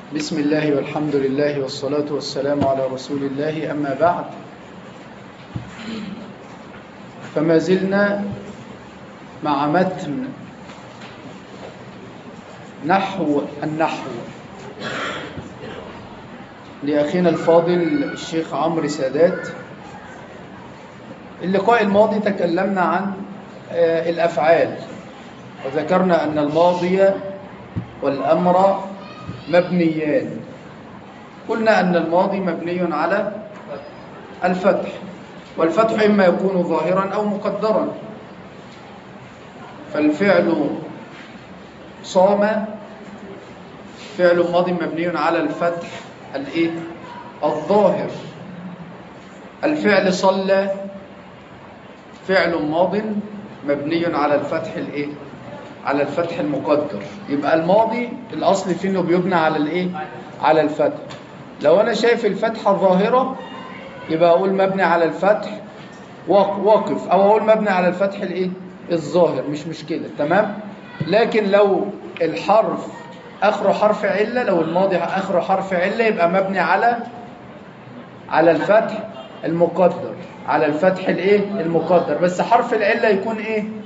بسم الله والحمد لله والصلاة والسلام على رسول الله، أما بعد، فما زلنا مع متن نحو النحو لأخينا الفاضل الشيخ عمرو سادات. اللقاء الماضي تكلمنا عن الأفعال، وذكرنا أن الماضي والأمر مبنيان. قلنا أن الماضي مبني على الفتح، والفتح إما يكون ظاهرا أو مقدرا. فالفعل صام فعل ماضي مبني على الفتح الظاهر. الفعل صلى فعل ماض مبني على الفتح على الفتح المقدر. يبقى الماضي الأصل فيه إنه بيبنى على على الفتح. لو أنا شايف الفتحة الظاهرة يبقى أقول مبني على الفتح واقف، أو أقول مبني على الفتح الظاهر، مش مشكلة، تمام. لكن لو الحرف آخره حرف علة، لو الماضي آخره حرف علة، يبقى مبني على الفتح المقدر، على الفتح المقدر. بس حرف العلة يكون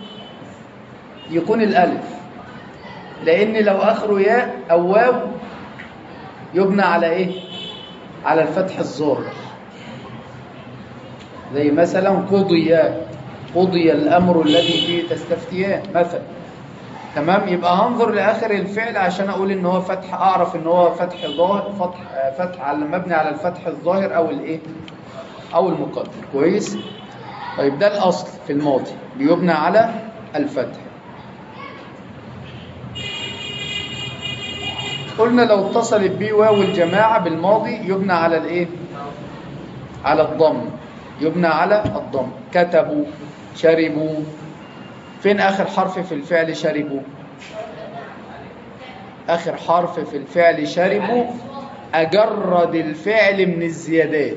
يكون الألف، لأن لو آخره ياء أو واو يبنى على على الفتح الظاهر. زي مثلا قضي الأمر الذي فيه تستفتيان مثلا، تمام. يبقى هنظر لآخر الفعل عشان أقول إن هو فتح، أعرف إن هو فتح ظاهر، فتح على مبني على الفتح الظاهر أو المقدر. كويس. طيب ده الأصل في الماضي بيبنى على الفتح. قلنا لو اتصلت به واو الجماعة بالماضي يبنى على على الضم، يبنى على الضم. كتبوا، شربوا. فين آخر حرف في الفعل شربوا؟ آخر حرف في الفعل شربوا أجرد الفعل من الزيادات.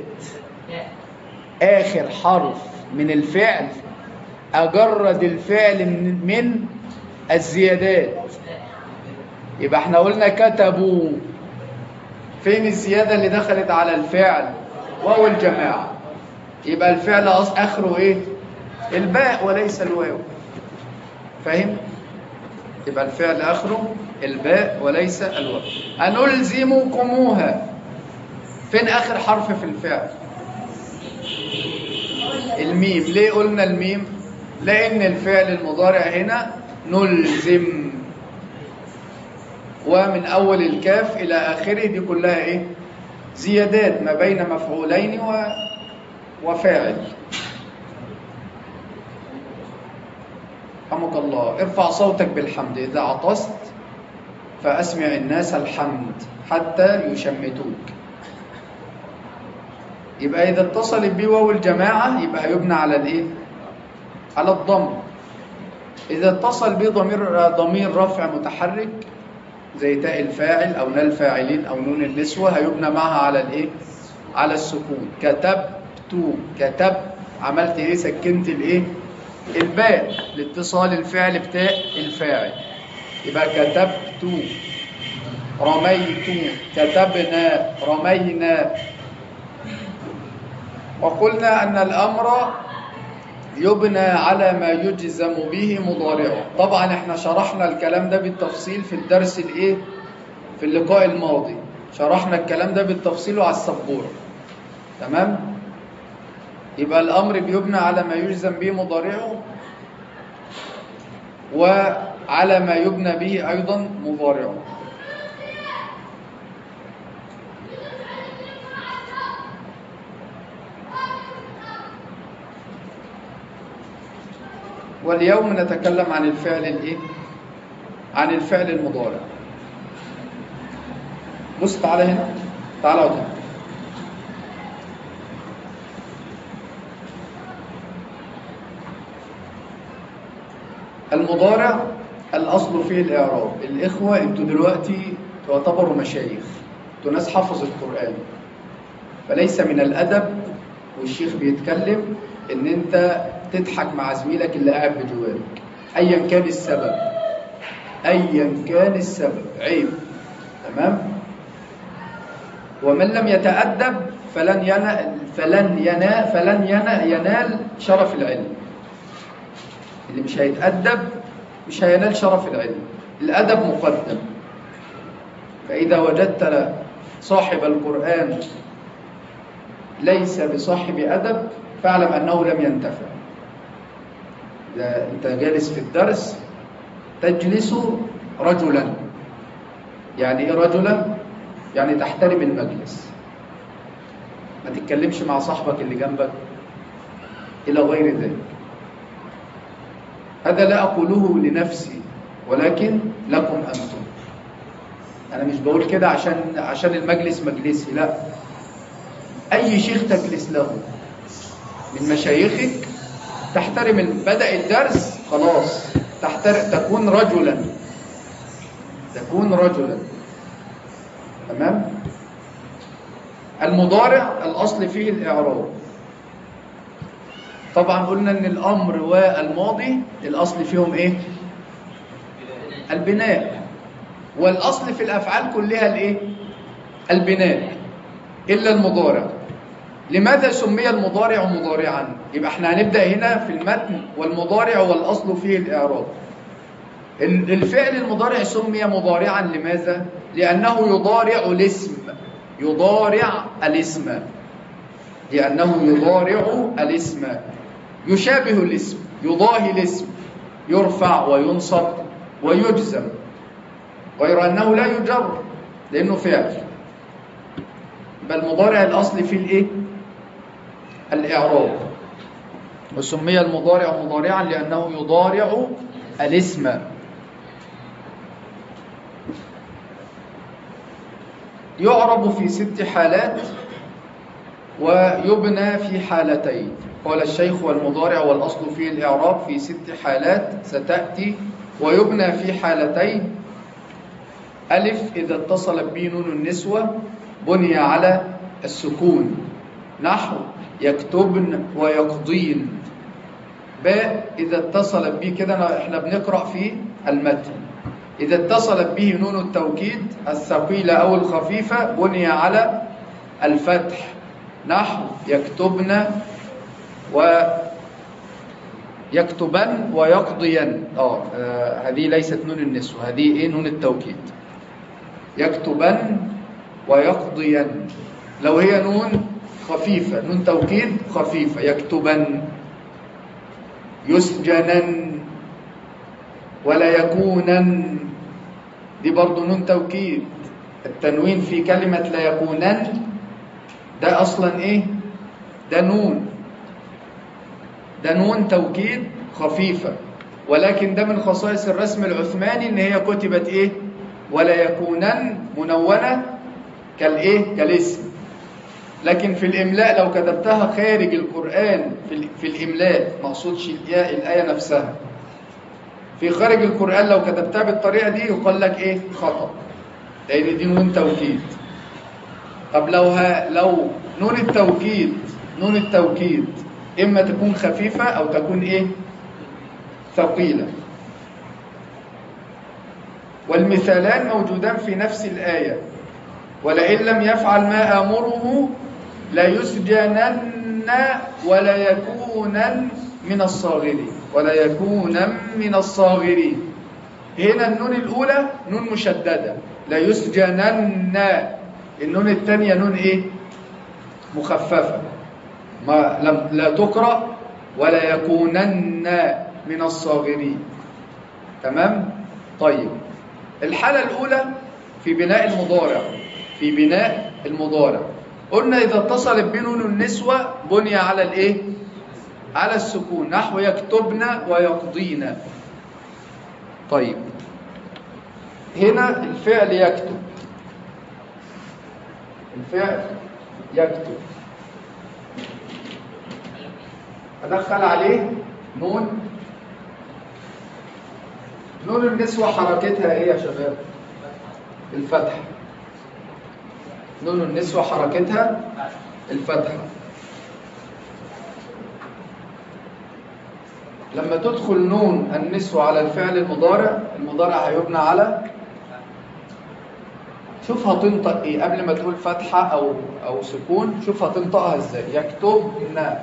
آخر حرف من الفعل أجرد الفعل من الزيادات. يبقى احنا قلنا كتبوا، فين الزيادة اللي دخلت على الفعل؟ واو الجماعة. يبقى الفعل آخره الباء وليس الواو. فاهم؟ يبقى الفعل آخره الباء وليس الواو. أنلزمكموها، فين آخر حرف في الفعل؟ الميم. ليه قلنا الميم؟ لأن الفعل المضارع هنا نلزم، ومن أول الكاف إلى آخره دي كلها زيادات ما بين مفعولين وفاعل. رحمك الله. ارفع صوتك بالحمد، إذا عطست فأسمع الناس الحمد حتى يشمتوك. يبقى إذا اتصلت به واو الجماعة يبقى يبنى على على الضم. إذا اتصل به ضمير رفع متحرك زي تاء الفاعل أو نال الفاعلين أو نون النسوة هيبنى معها على على السكون. كتب عملت سكنت الباء لاتصال الفعل بتاء الفاعل. يبقى كتبت، رميت، كتبنا، رمينا. وقلنا أن الأمر يبنى على ما يجزم به مضارعه. طبعا احنا شرحنا الكلام ده بالتفصيل في الدرس في اللقاء الماضي، شرحنا الكلام ده بالتفصيل على السبورة، تمام. يبقى الأمر بيبنى على ما يجزم به مضارعه، وعلى ما يبنى به أيضا مضارعه. واليوم نتكلم عن الفعل عن الفعل المضارع. بص تعالى هنا، تعالى اقعد هنا. المضارع الأصل فيه الإعراب. الإخوة انتوا دلوقتي تعتبروا مشايخ، انتوا ناس حفظ القرآن، فليس من الأدب والشيخ بيتكلم ان انت تضحك مع زميلك اللي قاعد بجوارك ايا كان السبب، ايا كان السبب، عيب، تمام. ومن لم يتأدب فلن ينال شرف العلم. اللي مش هيتأدب مش هينال شرف العلم. الأدب مقدم. فإذا وجدت صاحب القرآن ليس بصاحب أدب فاعلم أنه لم ينتفع. إذا أنت جالس في الدرس تجلس رجلا. يعني إيه رجلا؟ يعني تحترم المجلس، ما تتكلمش مع صاحبك اللي جنبك إلى غير ذلك. هذا لا أقوله لنفسي ولكن لكم أنتم. أنا مش بقول كده عشان المجلس مجلسي، لا. أي شيخ تجلس له من مشايخك تحترم. بدأ الدرس خلاص تكون رجلا. تمام. المضارع الأصل فيه الإعراب. طبعا قلنا ان الأمر والماضي الأصل فيهم ايه؟ البناء. والأصل في الأفعال كلها الايه؟ البناء إلا المضارع. لماذا سمي المضارع مضارعا؟ يبقى احنا هنبدأ هنا في المتن والمضارع والأصل فيه الإعراب. الفعل المضارع سمي مضارعا لماذا؟ لأنه يضارع الاسم. لأنه يضارع الاسم، يشابه الاسم، يضاهي الاسم، يرفع وينصب ويجزم، غير أنه لا يجر لأنه فعل. بل المضارع الأصل فيه الايه؟ الإعراب. وسمي المضارع مضارعا لأنه يضارع الاسم. يعرب في 6 حالات ويبنى في حالتين. قال الشيخ والمضارع والأصل فيه الإعراب في 6 حالات ستأتي، ويبنى في حالتين. ألف إذا اتصل به نون النسوة بني على السكون، نحو يكتبن ويقضين. باء إذا اتصلت به، كده احنا بنقرأ في المتن، إذا اتصلت به نون التوكيد الثقيلة أو الخفيفة بني على الفتح، نحو يكتبن ويكتبن ويقضين. هذه ليست نون النسوة، هذه ايه؟ نون التوكيد. يكتبن ويقضين. لو هي نون خفيفة، نون توكيد خفيفة، يكتبن. يسجنن ولا يكونن، دي برضو نون توكيد. التنوين في كلمة لا يكونن ده أصلا إيه؟ ده نون توكيد خفيفة، ولكن ده من خصائص الرسم العثماني إن هي كتبت إيه؟ ولا يكونن منونة كالإيه؟ كالاسم. لكن في الإملاء لو كتبتها خارج القرآن في الإملاء، ما أقصدش الآية نفسها، في خارج القرآن لو كتبتها بالطريقة دي يقول لك إيه؟ خطأ، لأن دي نون توكيد. طب لو نون التوكيد إما تكون خفيفة أو تكون إيه؟ ثقيلة. والمثالان موجودان في نفس الآية. ولئن لم يفعل ما آمره لا يسجنن ولا يكونن من الصاغرين. هنا النون الأولى نون مشددة، لا يسجنن. النون الثانية نون إيه؟ مخففة، لا تقرأ ولا يكونن من الصاغرين. تمام؟ طيب، الحالة الأولى في بناء المضارع قلنا إذا اتصلت بنون النسوة بني على الإيه؟ على السكون، نحو يكتبن ويقضين. طيب، هنا الفعل يكتب، أدخل عليه نون النسوة. حركتها إيه يا شباب؟ الفتح. نون النسوة حركتها الفتحة. لما تدخل نون النسوة على الفعل المضارع هيبنى على شوف هتنطق ايه قبل ما تقول فتحة او سكون. شوف هتنطقها ازاي. يكتبن،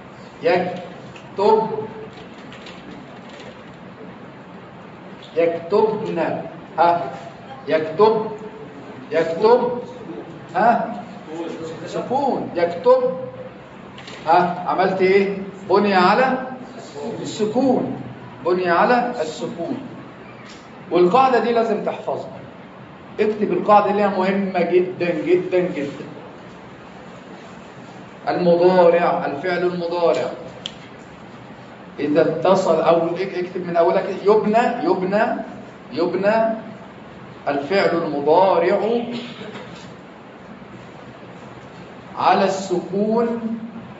يكتبن، ها يكتب، ها سكون، يكتب، ها عملت ايه؟ بني على السكون، بني على السكون. والقاعدة دي لازم تحفظها. اكتب القاعدة اللي هي مهمة جدا جدا جدا. المضارع، الفعل المضارع إذا اتصل، أو اكتب من أولها كده، يبنى الفعل المضارع على السكون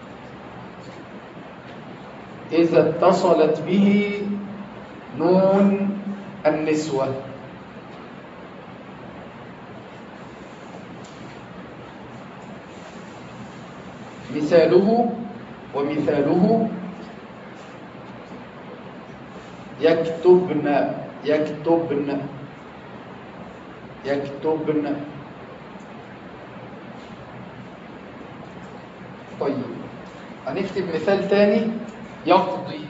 إذا اتصلت به نون النسوة. ومثاله يكتبن، طيب هنكتب مثال تاني. يقضي،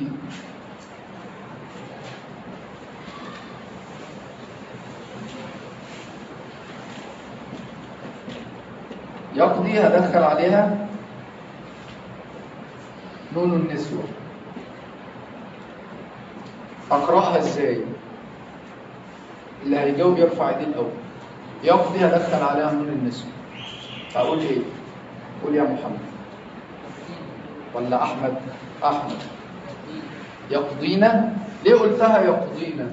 هدخل عليها نون النسوة. أقرأها إزاي؟ اللي هيجاوب يرفع ايديه الأول. يقضي هدخل عليها نون النسوة. أقول إيه؟ قول يا محمد ولا أحمد؟ أحمد. يقضينا. ليه قلتها يقضينا؟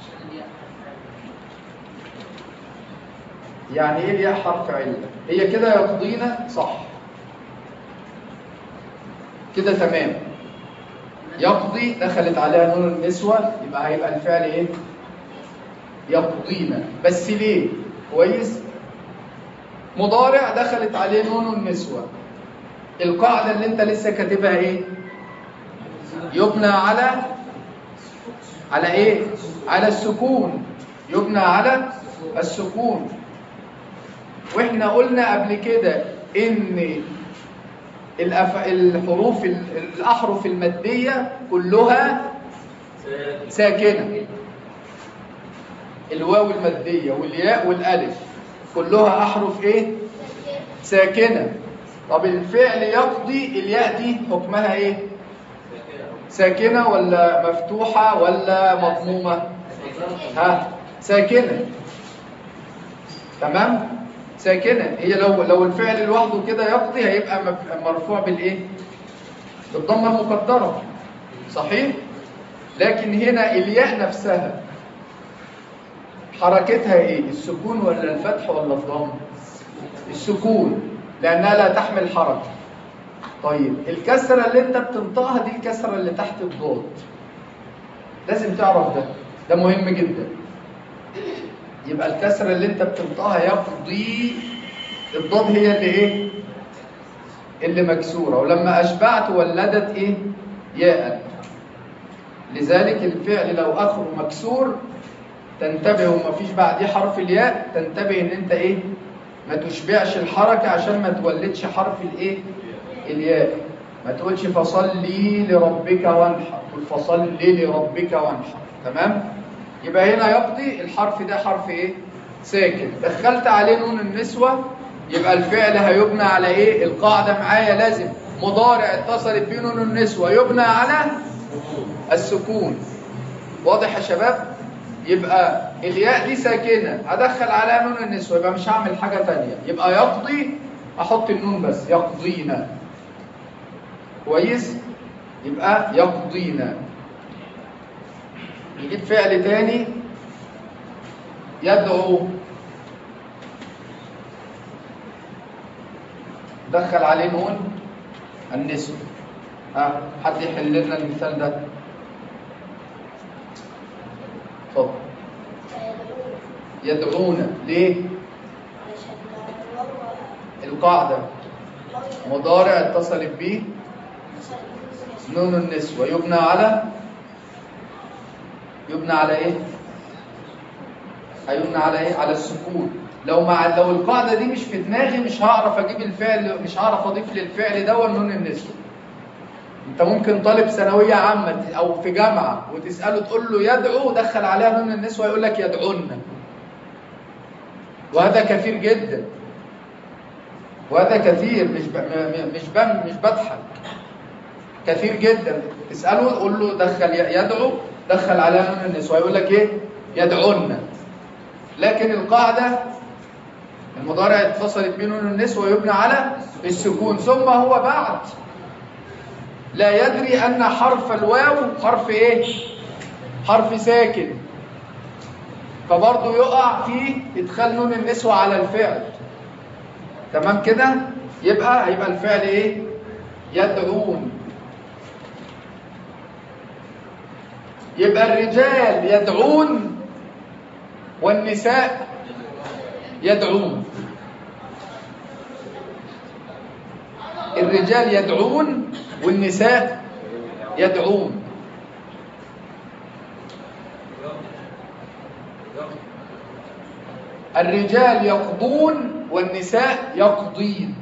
يعني إيه الياء حرف علة؟ هي كده يقضينا صح كده تمام. يقضي دخلت عليها نون النسوة، هيبقى الفعل ايه؟ يقضينا. بس ليه؟ كويس. مضارع دخلت عليه نون النسوة. القاعدة اللي انت لسه كاتبها ايه؟ يبنى على ايه؟ على السكون. يبنى على السكون. واحنا قلنا قبل كده ان الأحرف المادية كلها ساكنة. الواو المادية والياء والألف كلها أحرف إيه؟ ساكنة. طب الفعل يقضي، الياء دي حكمها إيه؟ ساكنة ولا مفتوحة ولا مضمومة؟ ها ساكنة. تمام؟ ساكنة. هي لو الفعل لوحده كده يقضي هيبقى مرفوع بالإيه؟ بالضمة المقدرة. صحيح؟ لكن هنا الياء نفسها حركتها ايه؟ السكون ولا الفتح ولا الضم؟ السكون، لانها لا تحمل حركه. طيب الكسره اللي انت بتنطقها دي الكسره اللي تحت الضاد، لازم تعرف ده مهم جدا. يبقى الكسره اللي انت بتنطقها يقضي، الضاد هي اللي ايه؟ اللي مكسوره، ولما اشبعت ولدت ايه؟ ياء. لذلك الفعل لو اخره مكسور تنتبه وما فيش بعديه حرف الياء، تنتبه ان انت ايه؟ ما تشبعش الحركه عشان ما تولدش حرف الايه؟ الياء. ما تقولش فصلي لربك وانحر، قل فصلي لربك وانحر. تمام؟ يبقى هنا يقضي الحرف ده حرف ايه؟ ساكن. دخلت عليه نون النسوه، يبقى الفعل هيبنى على ايه؟ القاعده معايا لازم مضارع اتصلت بيه نون النسوه يبنى على السكون. واضح يا شباب؟ يبقى الياء دي ساكنه، هدخل عليها نون النسوه، يبقى مش هعمل حاجه ثانيه. يبقى يقضي احط النون بس، يقضينا. كويس؟ يبقى يقضينا. نجيب فعل تاني. يدعو، دخل عليه نون النسوه. حد يحل لنا المثال ده؟ اتفضل. يدعونا. ليه؟ القاعدة مضارع اتصلت به نون النسوة يبنى على ايه؟ هيبنى على ايه؟ على السكون. لو القاعده دي مش في دماغي مش هعرف اجيب الفعل، مش هعرف اضيف للفعل ده نون النسوه. انت ممكن طالب ثانويه عامه او في جامعه وتساله تقول له يدعو دخل عليها نون النسوه يقول لك يدعون، وهذا كثير جدا، وهذا كثير، مش بضحك، كثير جدا. تساله قول له دخل يدعو دخل عليها نون النسوه يقول لك ايه؟ يدعون. لكن القاعده المضارع اتصلت بنون النسوه يبنى على السكون، ثم هو بعد لا يدري ان حرف الواو حرف ايه؟ حرف ساكن، فبرضه يقع في ادخال نون النسوه على الفعل. تمام كده؟ هيبقى الفعل ايه؟ يدعون. يبقى الرجال يدعون والنساء يدعون. الرجال يدعون والنساء يدعون. الرجال يقضون والنساء يقضين.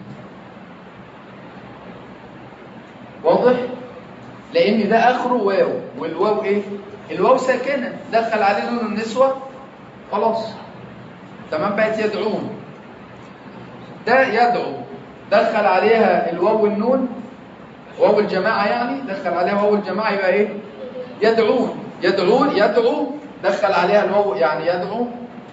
واضح؟ لان ده اخره واو، والواو ايه؟ الواو ساكنه دخل عليه نون النسوه خلاص. تمام؟ بقت يدعون. ده يدعو دخل عليها الواو والنون، واو الجماعه يعني دخل عليها واو الجماعه يبقى ايه؟ يدعون. يدعو دخل عليها الواو يعني يدعو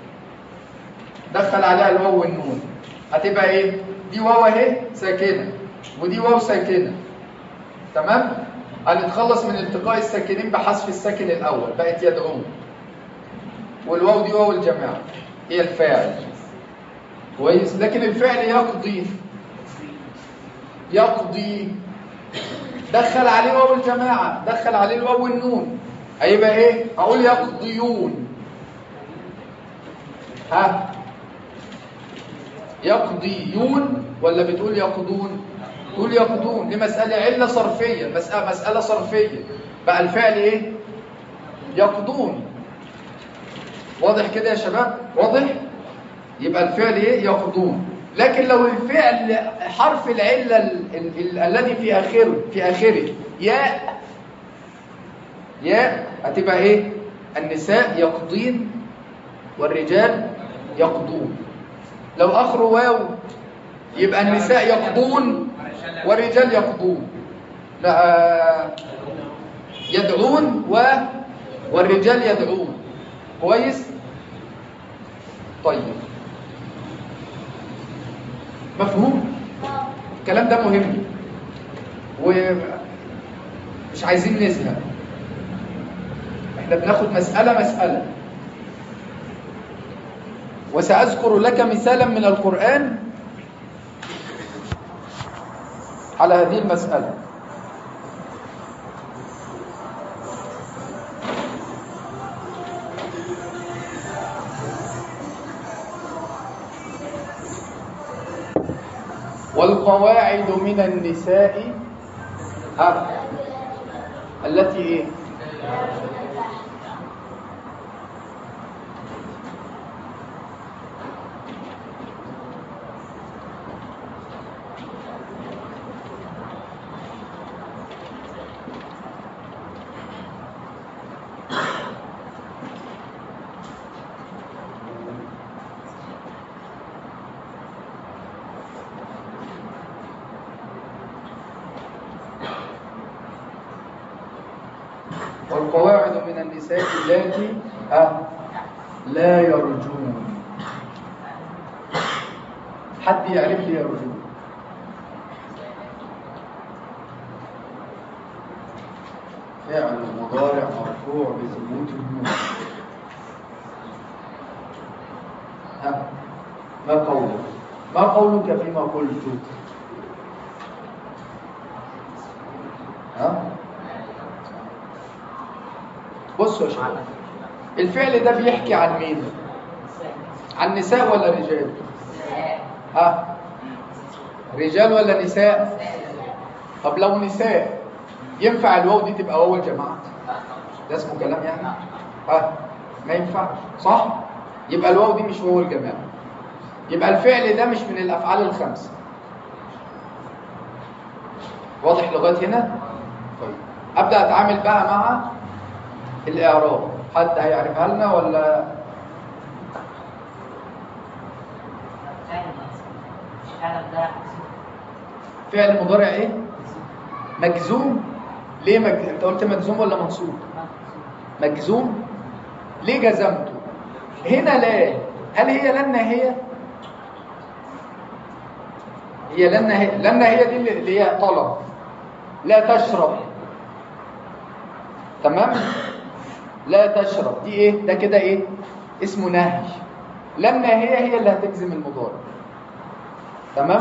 دخل عليها الواو والنون، هتبقى ايه؟ دي واو اهي ساكنه ودي واو ساكنه. تمام؟ هنتخلص من التقاء الساكنين بحذف الساكن الاول، بقت يدعون. والواو دي واو الجماعه هي الفاعل. كويس؟ لكن الفعل يقضي دخل عليه واو الجماعه دخل عليه الواو والنون، هيبقى ايه؟ اقول يقضيون. ها؟ يقضيون ولا بتقول يقضون؟ تقول يقضون. دي مسألة علة صرفية، مسألة صرفية. بقى الفعل ايه؟ يقضون. واضح كده يا شباب؟ واضح؟ يبقى الفعل ايه؟ يقضون. لكن لو الفعل حرف العلة الذي في آخره ياء هتبقى ايه؟ النساء يقضين والرجال يقضون. لو آخره واو يبقى النساء يقضون والرجال يقضون. لا، يدعون والرجال يدعون. كويس؟ طيب، مفهوم؟ الكلام ده مهم ومش عايزين نزهق. احنا بناخد مسألة وسأذكر لك مثالا من القرآن على هذه المسألة. والقواعد من النساء التي ايه؟ والقواعد من النساء اللاتي لا يرجون. حد يعرف لي يرجون؟ فعل مضارع مرفوع بثبوت النون. ما قولك فيما قلت؟ بصوا يا شباب، الفعل ده بيحكي عن مين؟ عن نساء ولا رجال؟ رجال ولا نساء؟ طب لو نساء ينفع الواو دي تبقى واو الجماعة؟ ده اسمه كلام يعني؟ ما ينفعش، صح؟ يبقى الواو دي مش واو الجماعة. يبقى الفعل ده مش من الأفعال الخمسة. واضح لغاية هنا؟ طيب أبدأ أتعامل بقى مع الإعراب. حد هيعرفها لنا ولا؟ فعل مضارع إيه؟ مجزوم. ليه أنت قلت مجزوم ولا منصوب؟ مجزوم. ليه جزمته؟ هنا لا. هل هي لن هي؟ هي لن هي. لن هي دي اللي هي طلب. لا تشرب. تمام؟ لا تشرب دي ايه؟ ده كده ايه؟ اسمه نهي. لن هي اللي هتجزم المضارع. تمام؟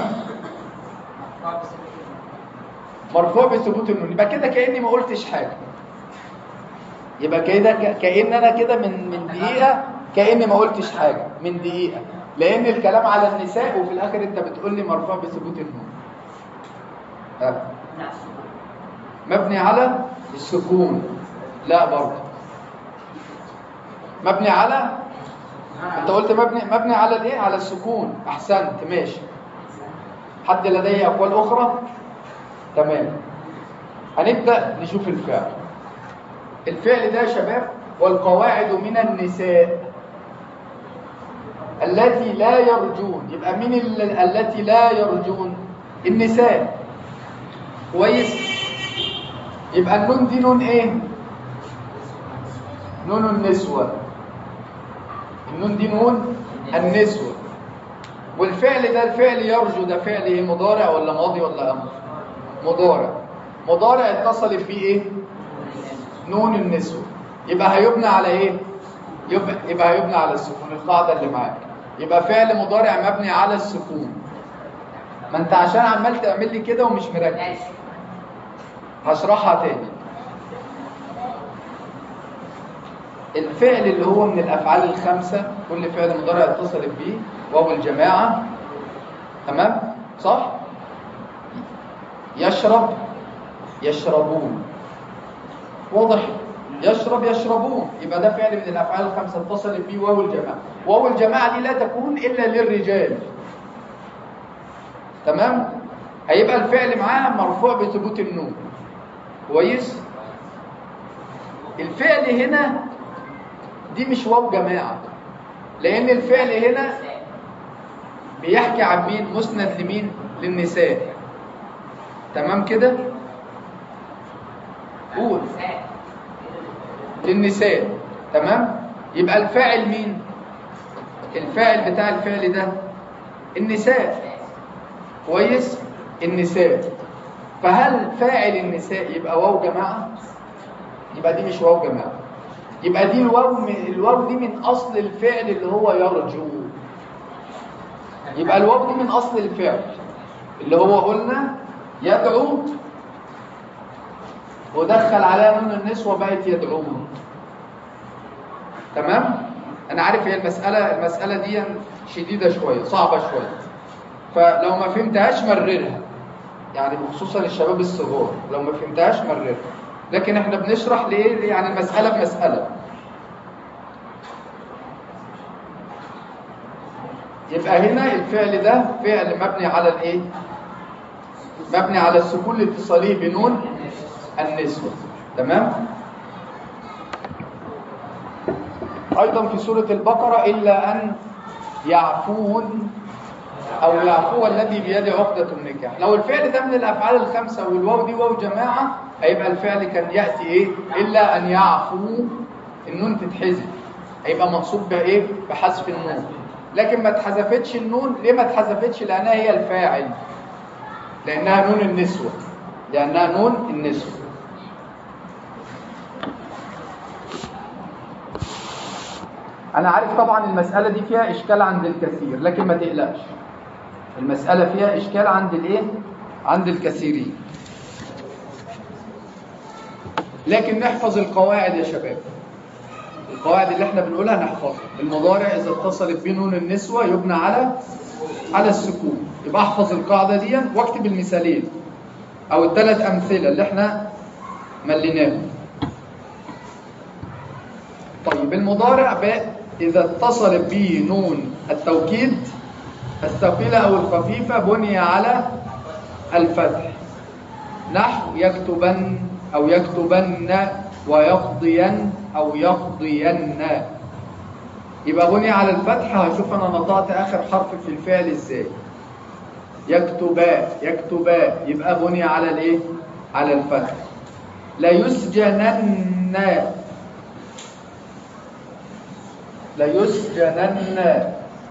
مرفوع بثبوت النون. يبقى كده كأني ما قلتش حاجة. يبقى كده كأن انا كده من دقيقة كأني ما قلتش حاجة من دقيقة، لأن الكلام على النساء وفي الآخر أنت بتقول لي مرفوع بثبوت النون. مبني على السكون. لا برضه. مبني على، أنت قلت مبني على الإيه؟ على السكون. أحسنت، ماشي. حد لديه أقوال أخرى؟ تمام. هنبدأ نشوف الفعل. الفعل ده يا شباب: والقواعد من النساء التي لا يرجون. يبقى مين التي لا يرجون؟ النساء. كويس. يبقى النون دي نون ايه؟ نون النسوة. النون دي نون النسوة. والفعل ده، الفعل يرجو ده فعل ايه؟ مضارع ولا ماضي ولا امر؟ مضارع. مضارع اتصلت بيه ايه؟ نون النسوة. يبقى هيبنى على ايه؟ يبقى هيبنى على السكون. القاعدة اللي معاك. يبقى فعل مضارع مبني على السكون. ما انت عشان عمال تعمل لي كده ومش مركز. هشرحها تاني. الفعل اللي هو من الافعال الخمسه، كل فعل مضارع اتصلت بيه واو الجماعه. تمام؟ صح؟ يشرب، يشربون. واضح؟ يشرب، يشربون. يبقى ده فعل من الافعال الخمسه اتصلت بيه واو الجماعه. واو الجماعه دي لا تكون الا للرجال. تمام؟ هيبقى الفعل معاها مرفوع بثبوت النون. كويس؟ الفعل هنا دي مش واو جماعه، لان الفعل هنا بيحكي عن مين؟ مسند لمين؟ للنساء. تمام كده؟ قول. للنساء. تمام؟ يبقى الفاعل مين؟ الفاعل بتاع الفعل ده النساء. كويس؟ النساء. فهل فاعل النساء يبقى واو جماعة؟ يبقى دي مش واو جماعة. يبقى دي الواو دي من أصل الفعل اللي هو يرجو. يبقى الواو دي من أصل الفعل اللي هو قلنا يدعو، ودخل عليها نون النسوة بقت يدعون. تمام؟ أنا عارف هي المسألة دي شديدة شوية، صعبة شوية، فلو ما فهمتهاش مررها، يعني خصوصا الشباب الصغار لو ما فهمتهاش مررها. لكن احنا بنشرح ليه؟ يعني المسألة بمسألة. يبقى هنا الفعل ده فعل مبني على الايه؟ مبني على السكون الاتصالي بنون النسوة. تمام؟ أيضا في سورة البقرة: إلا أن يعفون أو يعفو الذي بيده عقدة النكاح. لو الفعل ده من الأفعال الخمسة والواو دي واو جماعة، هيبقى الفعل كان يأتي إيه؟ إلا أن يعفو، النون تتحذف، هيبقى منصوب بإيه؟ بحذف النون. لكن ما اتحذفتش النون. ليه ما اتحذفتش؟ لأنها هي الفاعل، لأنها نون النسوة، لأنها نون النسوة. أنا عارف طبعا المسألة دي فيها إشكال عند الكثير، لكن ما تقلقش، المسألة فيها إشكال عند الإيه؟ عند الكثيرين. لكن نحفظ القواعد يا شباب. القواعد اللي احنا بنقولها نحفظها. المضارع إذا اتصلت به نون النسوة يبنى على السكون. يبقى احفظ القاعدة دي واكتب المثالين أو الثلاث أمثلة اللي احنا مليناهم. طيب المضارع إذا اتصلت به نون التوكيد الثقيلة أو الخفيفة بني على الفتح، نحو يكتبن أو يكتبن ويقضين أو يقضين، يبقى بني على الفتح. هشوف أنا نطقت آخر حرف في الفعل إزاي. يكتبا يكتبا يبقى بني على الإيه؟ على الفتح. لا يسجنن لا يسجنن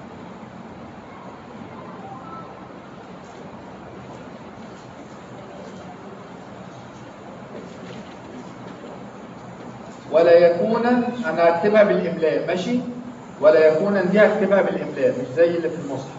ولا يكون، انا هكتبها بالاملاء ماشي، ولا يكون دي هكتبها بالاملاء مش زي اللي في المصحف.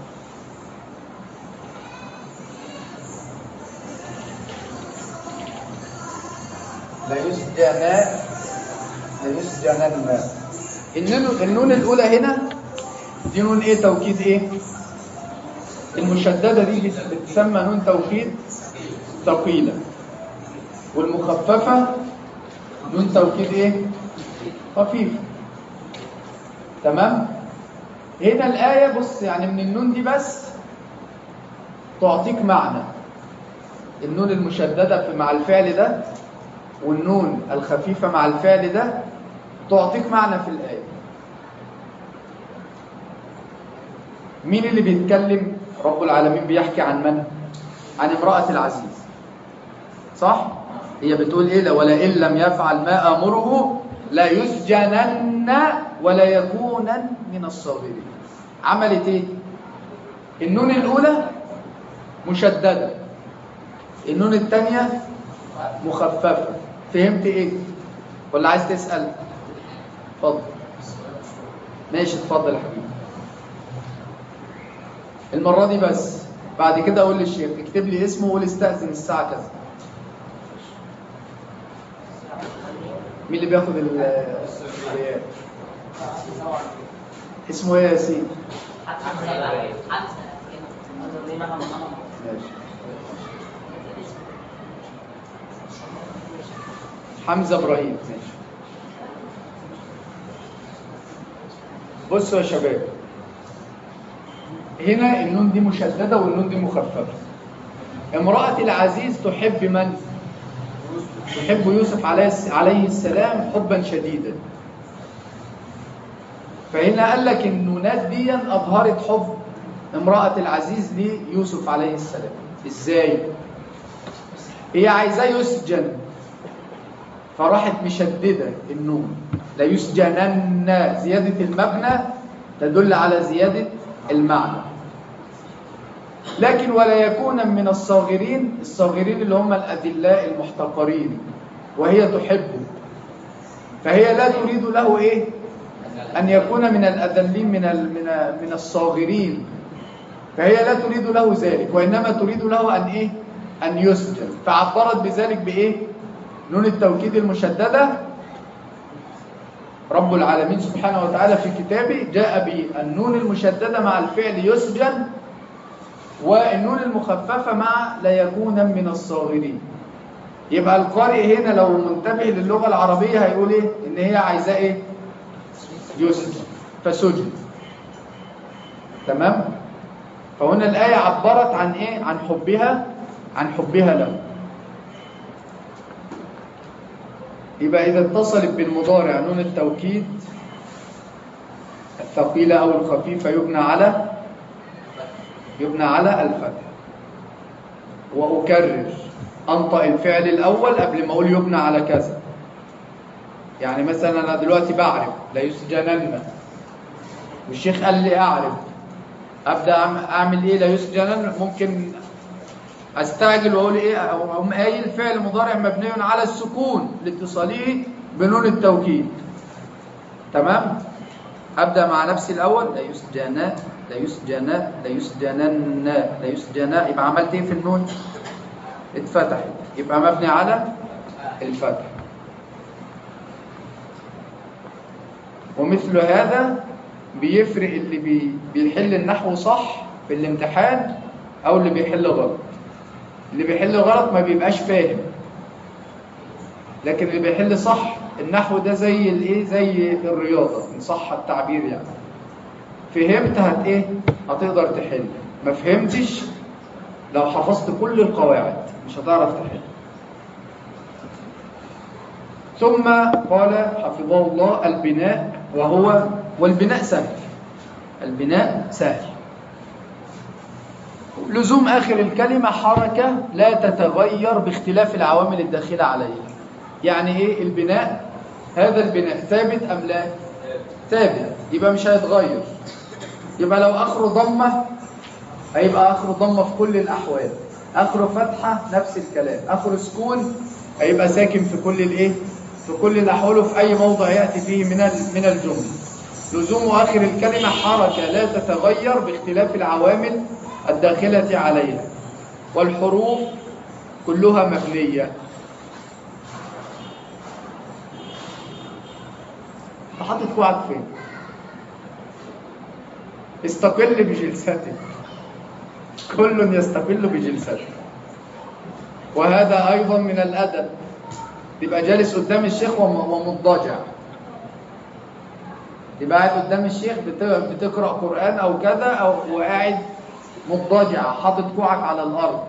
لا يسجنن. النون الاولى هنا دي نون ايه؟ توكيد ايه؟ المشدده دي بتسمى نون توكيد ثقيله، والمخففه نون توكيد ايه؟ خفيفه. تمام. هنا الايه بص يعني من النون دي بس تعطيك معنى. النون المشدده مع الفعل ده والنون الخفيفه مع الفعل ده تعطيك معنى في الايه. مين اللي بيتكلم؟ رب العالمين بيحكي عن من؟ عن امرأة العزيز، صح؟ هي بتقول ايه؟ ولئن لم يفعل ما امره لا يسجنن ولا يكونن من الصاغرين. عملت ايه؟ النون الاولى مشدده، النون الثانيه مخففه. فهمت ايه؟ ولا عايز تسال؟ اتفضل. ماشي اتفضل يا حبيبي. المره دي بس، بعد كده اقول للشيخ اكتب لي اسمه وقول استأذن الساعه كذا. مين اللي بياخد الغياب؟ اسمه ايه يا ياسين؟ حمزة ابراهيم. ماشي. بصوا يا شباب، هنا النون دي مشددة والنون دي مخففة. امرأة العزيز تحب من؟ تحب يوسف عليه السلام حبا شديدا. فهنا قال لك النونات دي أظهرت حب امرأة العزيز ليوسف عليه السلام. ازاي؟ هي عايزاه يسجن فراحت مشددة النون. لا يسجنن، زيادة المبنى تدل على زيادة المعنى. لكن ولا يكون من الصاغرين، الصاغرين اللي هم الأذلاء المحتقرين، وهي تحبه، فهي لا تريد له ايه؟ أن يكون من الأذلين من الصاغرين، فهي لا تريد له ذلك، وإنما تريد له أن ايه؟ أن يسجن. فعبرت بذلك بايه؟ نون التوكيد المشددة. رب العالمين سبحانه وتعالى في كتابه جاء بالنون المشددة مع الفعل يسجن، والنون المخففة مع لا يكون من الصاغرين. يبقى القارئ هنا لو منتبه للغة العربية هيقول ايه؟ ان هي عايزاه ايه؟ يسجن، فسجن. تمام؟ فهنا الآية عبرت عن ايه؟ عن حبها له. يبقى إذا اتصلت بالمضارع نون التوكيد الثقيلة أو الخفيفة يبنى على الفتح. وأكرر أنطق الفعل الأول قبل ما أقول يبنى على كذا. يعني مثلا أنا دلوقتي بعرف لا يسجنن، والشيخ قال لي أعرف، أبدأ أعمل إيه؟ لا يسجنن. ممكن استعجل واقول ايه؟ اقوم قايل فعل مضارع مبني على السكون لاتصاله بنون التوكيد. تمام؟ ابدا مع نفسي الاول لا يسجنا لا يسجنا لا يسجنن لا يسجنا. يبقى عملت ايه في النون؟ اتفتحت، يبقى مبني على الفتح. ومثل هذا بيفرق اللي بيحل النحو صح في الامتحان او اللي بيحل غلط. اللي بيحل غلط ما بيبقاش فاهم، لكن اللي بيحل صح النحو ده زي الايه، زي الرياضة ان صح التعبير يعني. فهمت هتقدر تحل، ما فهمتش لو حفظت كل القواعد مش هتعرف تحل. ثم قال حفظه الله البناء، والبناء سهل، البناء سهل. لزوم آخر الكلمة حركة لا تتغير باختلاف العوامل الداخلة عليها. يعني ايه البناء؟ هذا البناء ثابت أم لا؟ ثابت، يبقى مش هيتغير. يبقى لو آخره ضمة هيبقى آخره ضمة في كل الأحوال، آخره فتحة نفس الكلام، آخره سكون هيبقى ساكن في كل الايه، في كل الأحوال وفي أي موضع يأتي فيه من الجملة. لزوم آخر الكلمة حركة لا تتغير باختلاف العوامل الداخلة عليها، والحروف كلها مبنية. حاطط كوعك فين؟ استقل بجلستك، كل يستقل بجلسته. وهذا أيضا من الأدب، تبقى جالس قدام الشيخ ومضطجع، تبقى قاعد قدام الشيخ بتقرأ قرآن أو كذا، أو وقاعد مضطجع حاطط كوعك على الأرض،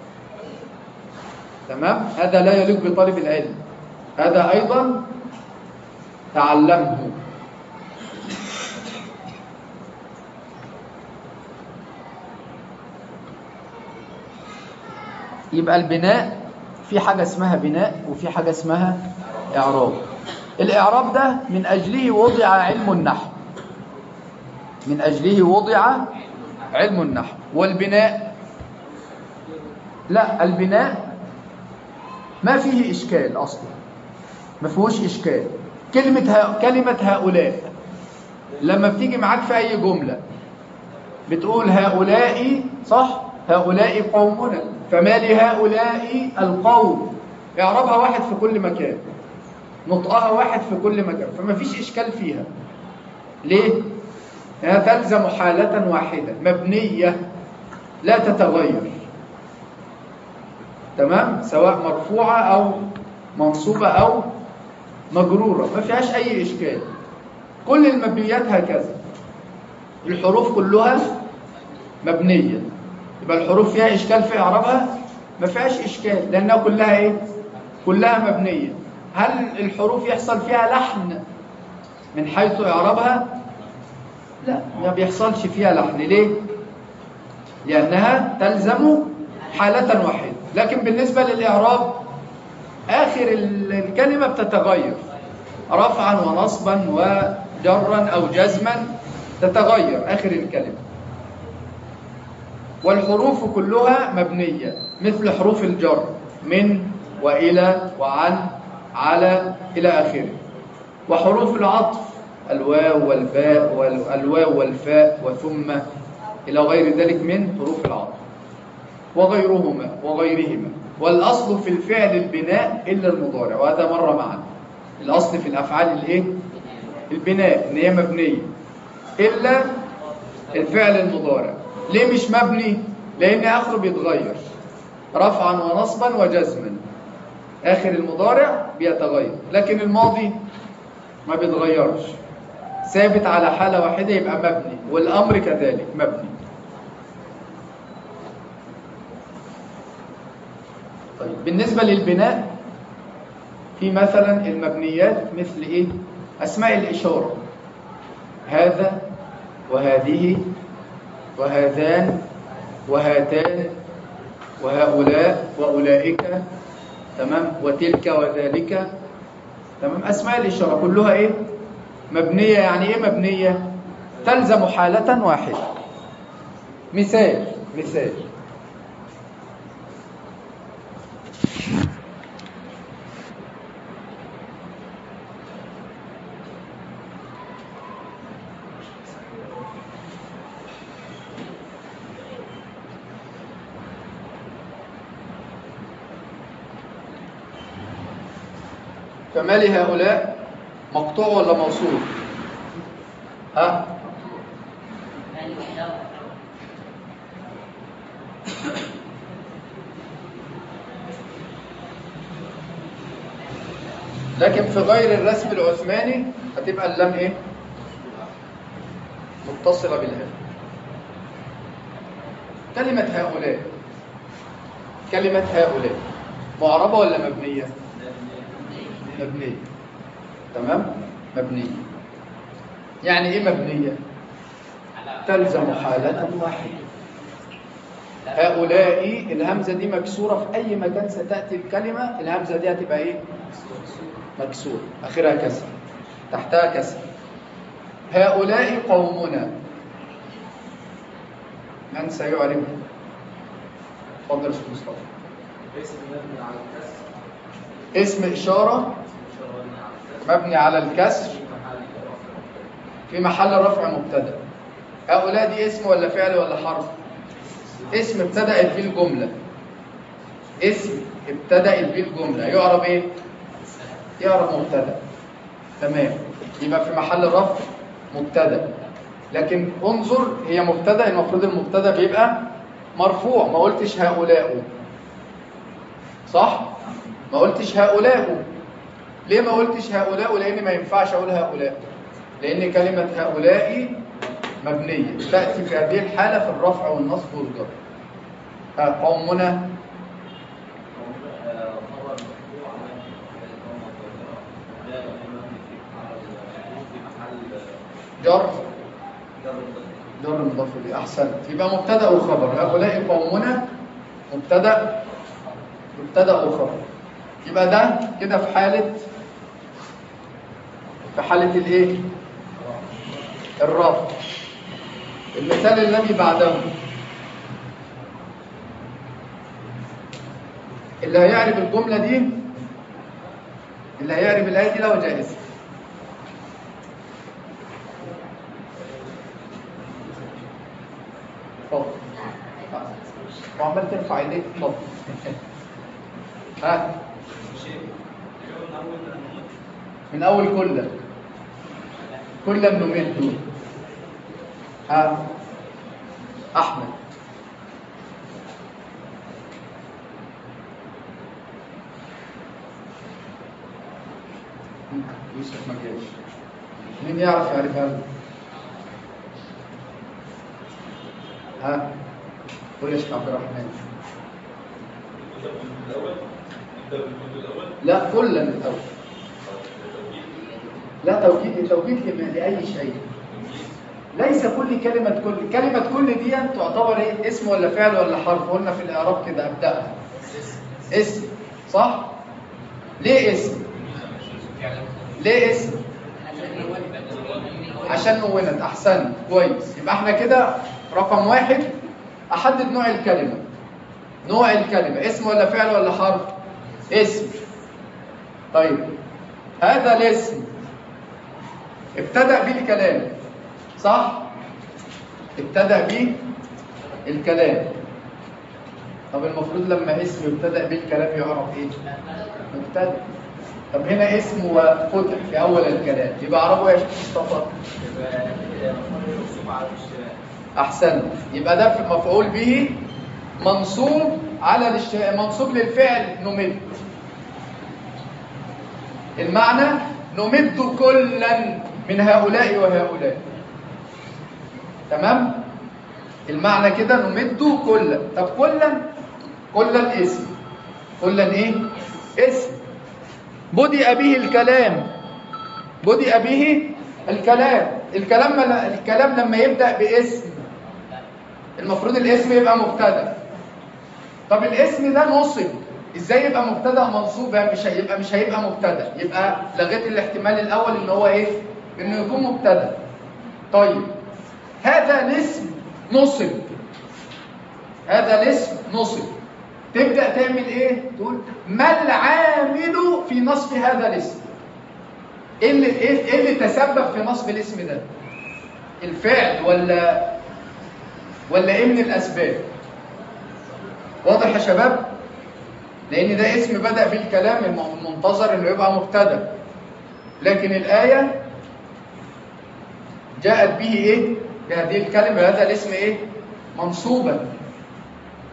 تمام؟ هذا لا يليق بطالب العلم، هذا أيضا تعلمه. يبقى البناء في حاجة اسمها بناء وفي حاجة اسمها إعراب. الإعراب ده من أجله وضع علم النحو، من أجله وضع علم النحو. والبناء لا، البناء ما فيه إشكال أصلا، ما فيهوش إشكال. كلمة هؤلاء لما بتيجي معاك في أي جملة بتقول هؤلاء، صح؟ هؤلاء قومنا، فما لهؤلاء القوم، إعرابها واحد في كل مكان، نطقها واحد في كل مكان، فما فيش إشكال فيها. ليه؟ لأنها تلزم حالة واحدة مبنية لا تتغير، تمام؟ سواء مرفوعة أو منصوبة أو مجرورة، ما فيهاش أي إشكال. كل المبنيات هكذا، الحروف كلها مبنية، يبقى الحروف فيها إشكال في إعرابها؟ ما فيهاش إشكال، لأنها كلها إيه؟ كلها مبنية. هل الحروف يحصل فيها لحن من حيث إعرابها؟ لا، ما بيحصلش فيها لحن. ليه؟ لأنها تلزم حالة واحدة. لكن بالنسبة للإعراب آخر الكلمة بتتغير، رفعا ونصبا وجرا أو جزما، تتغير آخر الكلمة. والحروف كلها مبنية، مثل حروف الجر من وإلى وعن على إلى آخره. وحروف العطف الواو والباء والواو والفاء وثم إلى غير ذلك من حروف العطف وغيرهما. والأصل في الفعل البناء إلا المضارع، وهذا مر معنا. الأصل في الأفعال الإيه؟ البناء، إن هي مبنية إلا الفعل المضارع. ليه مش مبني؟ لأن آخره بيتغير، رفعا ونصبا وجزما، آخر المضارع بيتغير، لكن الماضي ما بيتغيرش، ثابت على حالة واحدة، يبقى مبني. والأمر كذلك مبني. طيب بالنسبة للبناء في مثلا المبنيات مثل إيه؟ أسماء الإشارة، هذا وهذه وهذان وهاتان وهؤلاء وأولئك، تمام؟ وتلك وذلك، تمام؟ أسماء الإشارة كلها إيه؟ مبنية. يعني إيه مبنية؟ تلزم حالة واحدة. مثال فما لهؤلاء مقطوع ولا موصول؟ ها؟ لكن في غير الرسم العثماني هتبقى اللام ايه؟ متصلة بالهاء. كلمة هؤلاء، كلمة هؤلاء معربة ولا مبنية؟ مبنية. تمام؟ مبنية. يعني ايه مبنية؟ تلزم حالة واحدة. هؤلاء الهمزة دي مكسورة في أي مكان ستأتي الكلمة، الهمزة دي هتبقى ايه؟ مكسورة، آخرها كسر، تحتها كسر. هؤلاء قومنا، من سيعرف؟ اتفضل يا استاذ مصطفى. اسم مبني على الكسر. اسم إشارة مبني على الكسر في محل رفع مبتدأ. هؤلاء دي اسم ولا فعل ولا حرف؟ اسم ابتدأت فيه الجملة. اسم ابتدأت فيه الجملة يعرب ايه؟ يعرب مبتدأ. تمام، يبقى في محل رفع مبتدأ. لكن انظر، هي مبتدأ، المفروض المبتدأ بيبقى مرفوع. ما قلتش هؤلاء، صح؟ ما قلتش هؤلاء. ليه ما قلتش هؤلاء؟ لأن ما ينفعش أقول هؤلاء، لأن كلمة هؤلاء مبنية تأتي في هذه الحالة في الرفع والنصب والجر. قومنا جر مضاف إليه. أحسنت، يبقى مبتدأ وخبر. هؤلاء قومنا مبتدأ وخبر. يبقى ده كده في حالة الايه؟ الرفع. المثال الذي بعده، اللي هيعرف الجملة دي، اللي هيعرف الآية دي له جائزة. اتفضل. وعمال ترفع ايديك. اتفضل. ها، من أول كلا نمد. ها أحمد. يوسف ما جاش. مين يعرفها له؟ ها، قول يا شيخ عبد الرحمن. لا، كلا الأول. لا، توكيد لأي شيء. ليس كل كلمة كل دي تعتبر ايه؟ اسم ولا فعل ولا حرف؟ قلنا في الإعراب كده أبدأها اسم، صح؟ ليه اسم؟ عشان نونت. أحسن، كويس. يبقى احنا كده رقم 1 أحدد نوع الكلمة. اسم ولا فعل ولا حرف؟ اسم. طيب، هذا الاسم ابتدأ به الكلام، صح؟ ابتدأ به الكلام. طب المفروض لما اسم ابتدأ به الكلام يعرف ايه؟ مبتدأ. طب هنا اسم وفتح في أول الكلام، يبقى اعرفه يا شيخ مصطفى؟ أحسن، يبقى ده مفعول به منصوب على منصوب للفعل نمد. المعنى نمد كلا من هؤلاء وهؤلاء. تمام؟ المعنى كده نمد كلا. طب كلا اسم. كلا ايه؟ اسم بدأ به الكلام. الكلام لما يبدأ باسم المفروض الاسم يبقى مبتدأ. طب الاسم ده نصب، ازاي يبقى مبتدأ منصوب؟ مش هيبقى مبتدأ، يبقى لغيت الاحتمال الاول ان هو ايه؟ انه يكون مبتدأ. طيب، هذا الاسم نصب. تبدأ تعمل ايه؟ تقول ما العامل في نصب هذا الاسم؟ ايه اللي تسبب في نصب الاسم ده؟ الفعل ولا ايه من الاسباب؟ واضح يا شباب؟ لان ده اسم بدأ بالكلام، المنتظر انه يبقى مبتدأ، لكن الآية جاءت به ايه؟ بهذه الكلمة، هذا الاسم ايه؟ منصوبا.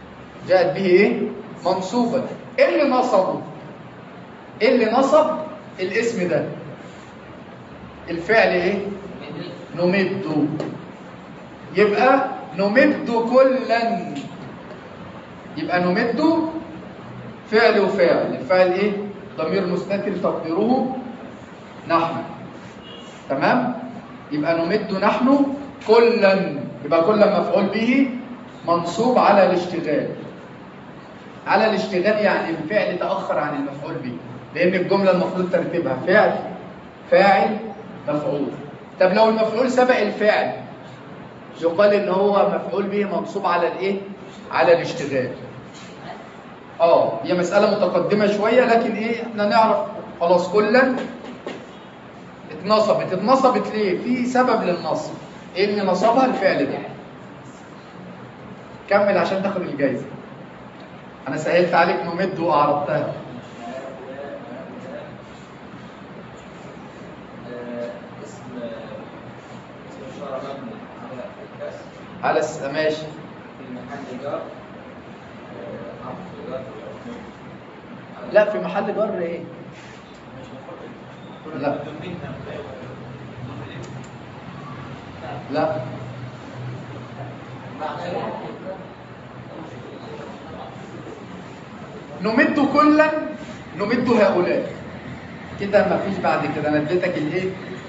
جاءت به ايه؟ منصوبا. ايه اللي نصب الاسم ده الفعل ايه؟ نمد. يبقى نمد كلا، يبقى نمد فعل وفاعل. الفاعل ايه؟ ضمير مستتر تقديره نحن. تمام؟ يبقى نمد نحن كلا، يبقى كلا مفعول به منصوب على الاشتغال. على الاشتغال يعني الفعل تأخر عن المفعول به، لأن الجملة المفروض ترتيبها فعل فاعل مفعول. طب لو المفعول سبق الفعل يقال ان هو مفعول به منصوب على الايه؟ على الاشتغال. هي مسألة متقدمة شوية، لكن ايه احنا نعرف خلاص. كلا اتنصبت ليه؟ في سبب للنصب. ايه اللي نصبها؟ الفعل ده. كمل عشان تاخد الجايزة. انا سهلت عليك نمد واعرضتها. اسم إشارة مبني على الكسر ماشي. في محل جر حرف جر. لا، في محل جر ايه؟ لا لا نمد كلا، نمد هؤلاء كده. ما فيش بعد كده. انا اديتك الايه؟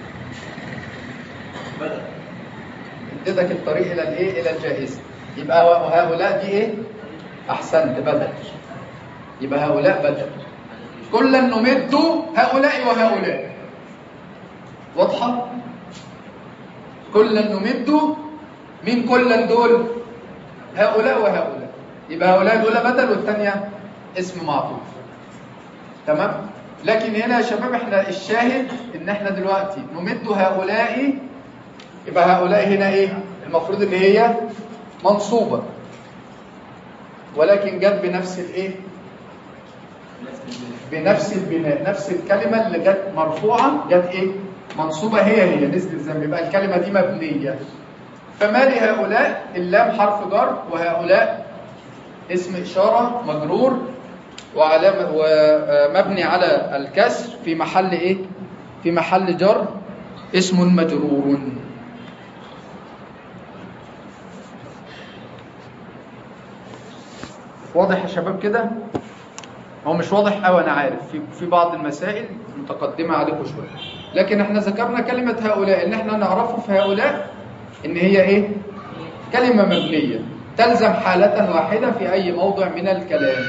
اديتك الطريق الى الايه؟ الى الجائزه. يبقى هؤلاء دي ايه؟ احسنت، بدل. يبقى هؤلاء بدل. كلا نمد هؤلاء وهؤلاء. واضحه؟ كلا نمد مين؟ كلا دول هؤلاء وهؤلاء. يبقى هؤلاء دول بدل والثانيه اسم معطوف. تمام؟ لكن هنا يا شباب احنا الشاهد ان احنا دلوقتي نمد هؤلاء. يبقى هؤلاء هنا ايه؟ المفروض ان هي منصوبه، ولكن جت بنفس الايه؟ بنفس البناء. نفس الكلمه اللي جت مرفوعه جت ايه؟ منصوبه. هي نزلت زي ما يبقى الكلمه دي مبنيه. فما لهؤلاء اللام حرف جر، وهؤلاء اسم اشاره مجرور وعلامه ومبني على الكسر في محل ايه؟ في محل جر اسم مجرور. واضح يا شباب كده؟ هو مش واضح قوي انا عارف، في بعض المسائل متقدمه عليكم شويه، لكن احنا ذكرنا كلمه هؤلاء ان احنا نعرفه في هؤلاء ان هي ايه؟ كلمه مبنيه تلزم حاله واحده في اي موضع من الكلام.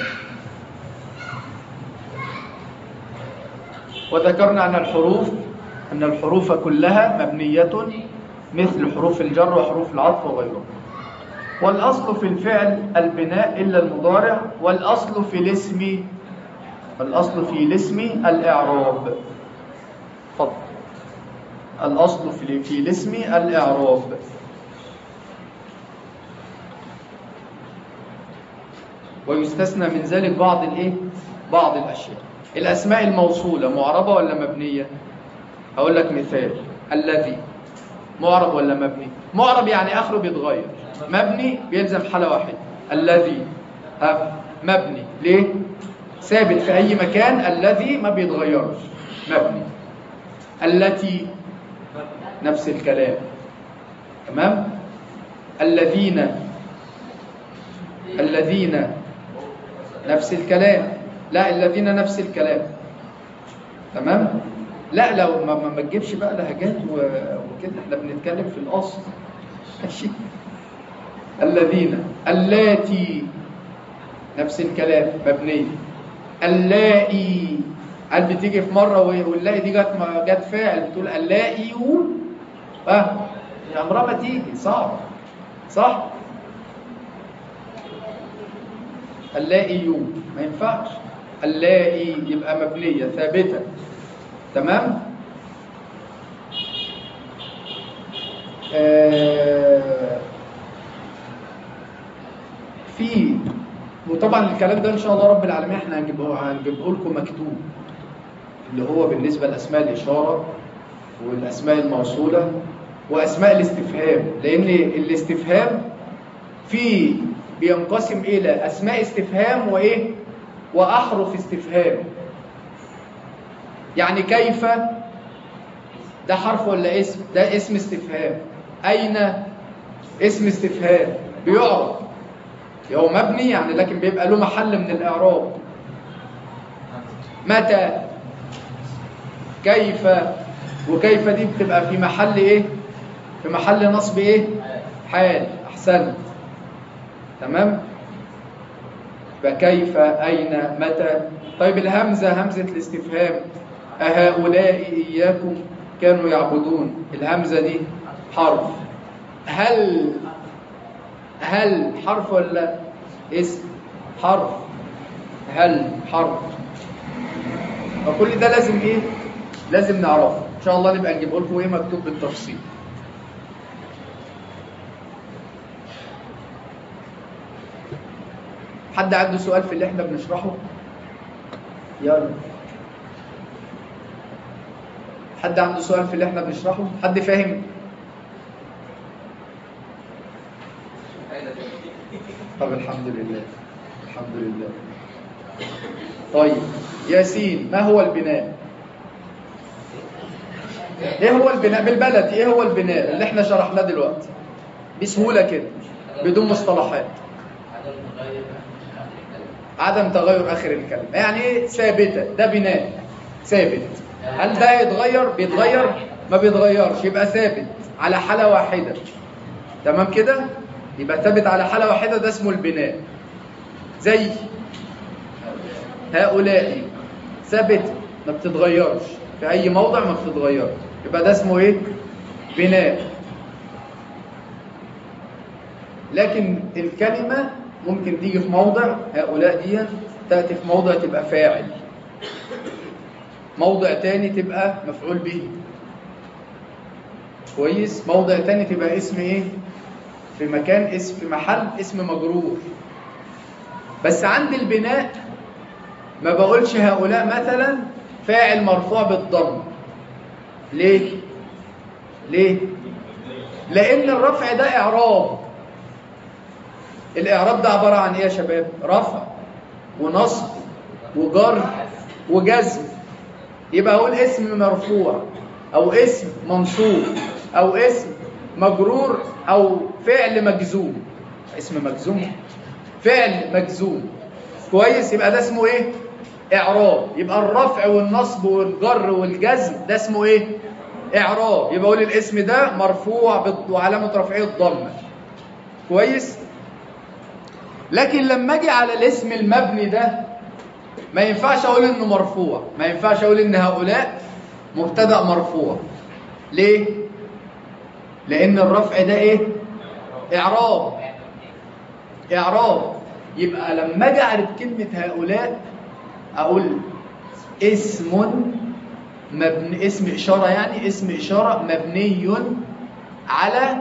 وذكرنا ان الحروف كلها مبنيه مثل حروف الجر وحروف العطف وغيرها. والأصل في الفعل البناء إلا المضارع. والأصل في الاسم الإعراب. اتفضل. الأصل في الاسم الإعراب. ويستثنى من ذلك بعض الأشياء. الأسماء الموصولة معربة ولا مبنية؟ أقول لك مثال. الذي معرب ولا مبني؟ معرب يعني آخره بيتغير. مبني بيلزم حالة واحدة. الذي مبني ليه؟ ثابت في أي مكان. الذي ما بيتغيرش مبني. التي نفس الكلام. تمام؟ الذين نفس الكلام. لا، الذين نفس الكلام. تمام؟ لا، لو ما تجيبش بقى لهجات وكده، احنا بنتكلم في الأصل. ماشي؟ الذين. اللاتي نفس الكلام مبني. اللائي قال بتيجي في مره واللائي دي جت فاعل بتقول اللائي عمرها ما تيجي. صح. اللائي ما ينفعش. اللائي يبقى مبنيه ثابته. تمام؟ وطبعا الكلام ده ان شاء الله رب العالمين احنا هنجيبه لكم مكتوب، اللي هو بالنسبه لاسماء الاشاره والاسماء الموصوله واسماء الاستفهام. لان الاستفهام بينقسم الى اسماء استفهام واحرف استفهام. يعني كيف ده حرف ولا اسم؟ ده اسم استفهام. أين اسم استفهام بيعرف، هو مبني يعني لكن بيبقى له محل من الإعراب. متى، كيف، وكيف دي بتبقى في محل ايه؟ في محل نصب ايه؟ حال. احسنت، تمام. فكيف، اين، متى. طيب الهمزه، همزه الاستفهام، اهؤلاء اياكم كانوا يعبدون، الهمزه دي حرف. هل حرف ولا اسم؟ حرف. هل حرف. فكل ده لازم ايه؟ لازم نعرفه. ان شاء الله نبقى نجيب لكم ايه مكتوب بالتفصيل. حد عنده سؤال في اللي احنا بنشرحه؟ يلا. حد عنده سؤال في اللي احنا بنشرحه؟ حد فاهم؟ طب الحمد لله، الحمد لله. طيب ياسين، ما هو البناء؟ ايه هو البناء بالبلدي؟ ايه هو البناء اللي احنا شرحناه دلوقتي بسهوله كده بدون مصطلحات؟ عدم تغير اخر الكلمه، يعني ايه؟ ثابته، ده بناء ثابت. هل ده يتغير؟ بيتغير؟ ما بيتغيرش، يبقى ثابت على حاله واحده. تمام كده؟ يبقى ثابت على حاله واحده، ده اسمه البناء. زي هؤلاء، ثابت ما بتتغيرش في اي موضع، ما بتتغيرش، يبقى ده اسمه ايه؟ بناء. لكن الكلمه ممكن تيجي في موضع، هؤلاء دي تاتي في موضع تبقى فاعل، موضع تاني تبقى مفعول به، كويس. موضع تاني تبقى اسم ايه؟ في مكان اسم، في محل اسم مجرور. بس عند البناء ما بقولش هؤلاء مثلا فاعل مرفوع بالضم. ليه؟ ليه؟ لأن الرفع ده إعراب. الإعراب ده عبارة عن إيه يا شباب؟ رفع ونصب وجر وجزم. يبقى أقول اسم مرفوع أو اسم منصوب أو اسم مجرور أو فعل مجزوم. اسم مجزوم، فعل مجزوم، كويس. يبقى ده اسمه إيه؟ إعراب. يبقى الرفع والنصب والجر والجزم ده اسمه إيه؟ إعراب. يبقى أقول الاسم ده مرفوع وعلامة رفعه الضمة، كويس. لكن لما أجي على الاسم المبني ده ما ينفعش أقول إنه مرفوع، ما ينفعش أقول إن هؤلاء مبتدأ مرفوع. ليه؟ لأن الرفع ده إيه؟ إعراب. إعراب. يبقى لما أجي أعرف كلمة هؤلاء أقول اسم مبني، اسم إشارة، يعني اسم إشارة مبني على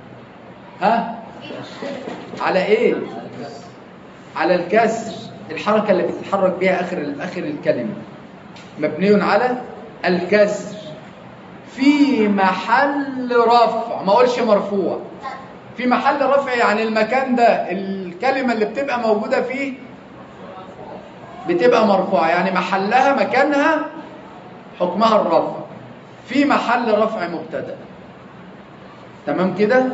على إيه؟ على الكسر، الحركة اللي بتتحرك بيها آخر الكلمة. مبني على الكسر في محل رفع، ما أقولش مرفوع. في محل رفع يعني المكان ده الكلمة اللي بتبقى موجودة فيه بتبقى مرفوعة، يعني محلها مكانها حكمها الرفع، في محل رفع مبتدأ. تمام كده؟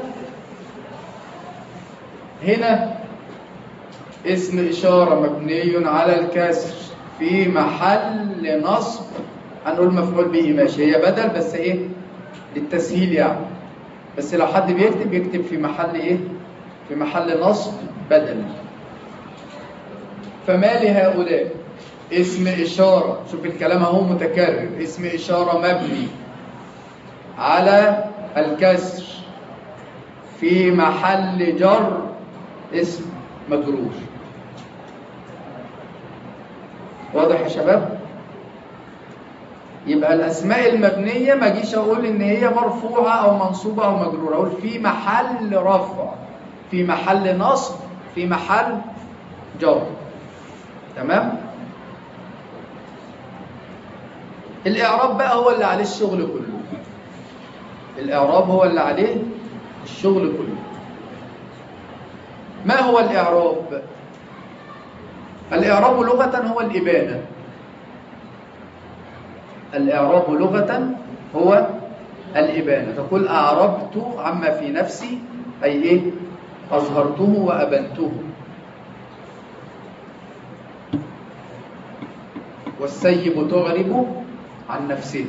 هنا اسم إشارة مبني على الكسر في محل نصب، هنقول مفعول به، ماشي، هي بدل بس ايه للتسهيل يعني. بس لو حد بيكتب يكتب في محل ايه؟ في محل نصب بدل. فما لهؤلاء اسم إشارة، شوف الكلام اهو متكرر، اسم إشارة مبني على الكسر في محل جر اسم مجرور. واضح يا شباب؟ يبقى الأسماء المبنية ما اجيش أقول إن هي مرفوعة أو منصوبة أو مجرورة، أقول في محل رفع، في محل نصب، في محل جر. تمام؟ الإعراب بقى هو اللي عليه الشغل كله. الإعراب هو اللي عليه الشغل كله. ما هو الإعراب؟ الإعراب لغة هو الإبانة. الإعراب لغة هو الإبانة. تقول أعربت عما في نفسي، أي إيه؟ أظهرته وأبنته. والسيب تغرب عن نفسه.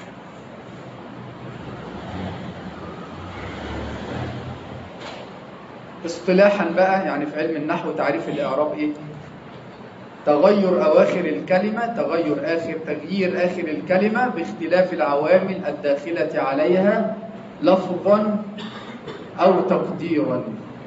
اصطلاحا بقى، يعني في علم النحو تعريف الإعراب إيه؟ تغير أواخر الكلمة، تغيير آخر الكلمة باختلاف العوامل الداخلة عليها لفظا أو تقديرا.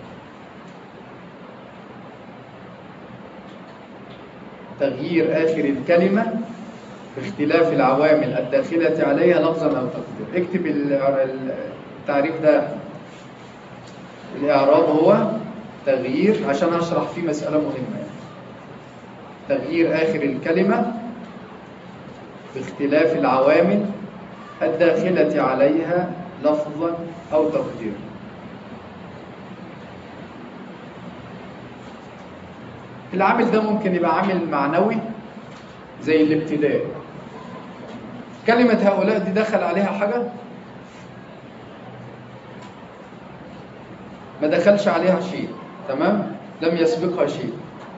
تغيير آخر الكلمة باختلاف العوامل الداخلة عليها لفظا أو تقديرا. اكتب التعريف ده. الإعراب هو تغيير، عشان أشرح فيه مسألة مهمة، تغيير آخر الكلمة باختلاف العوامل الداخلة عليها لفظا أو تقديرا. العامل ده ممكن يبقى عامل معنوي زي الابتداء. كلمة هؤلاء دي دخل عليها حاجة؟ ما دخلش عليها شيء، تمام؟ لم يسبقها شيء.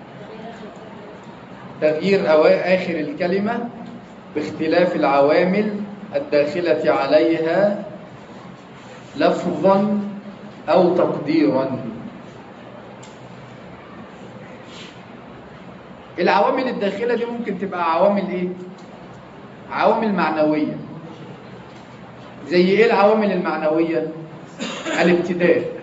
تغيير آخر الكلمة باختلاف العوامل الداخلة عليها لفظا أو تقديرا. العوامل الداخلة دي ممكن تبقى عوامل إيه؟ عوامل معنوية. زي إيه العوامل المعنوية؟ الابتداء.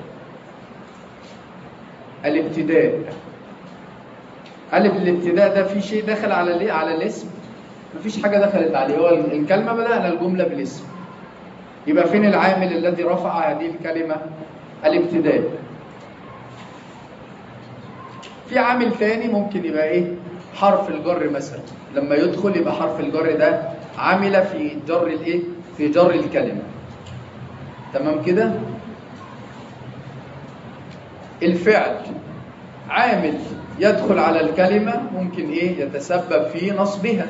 الابتداء ده في شيء دخل على الاسم؟ مفيش حاجة دخلت عليه، هو الكلمة بدأنا الجملة بالاسم. يبقى فين العامل الذي رفع هذه الكلمة؟ الابتداء. في عامل ثاني ممكن يبقى ايه؟ حرف الجر مثلا، لما يدخل يبقى حرف الجر ده عامل في جر الايه؟ في جر الكلمة. تمام كده؟ الفعل عامل يدخل على الكلمة، ممكن ايه؟ يتسبب في نصبها.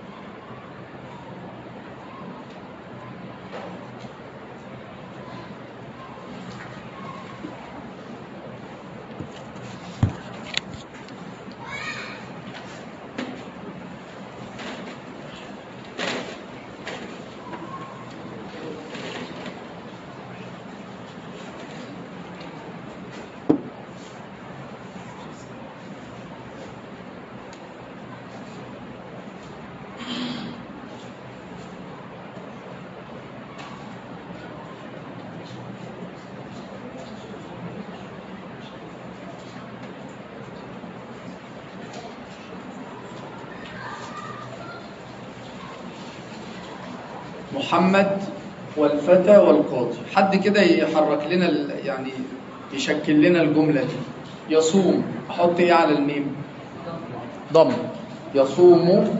محمد والفتى والقاضي. حد كده يحرك لنا يعني يشكل لنا الجملة دي. يصوم، احط ايه على الميم؟ ضم. يصوم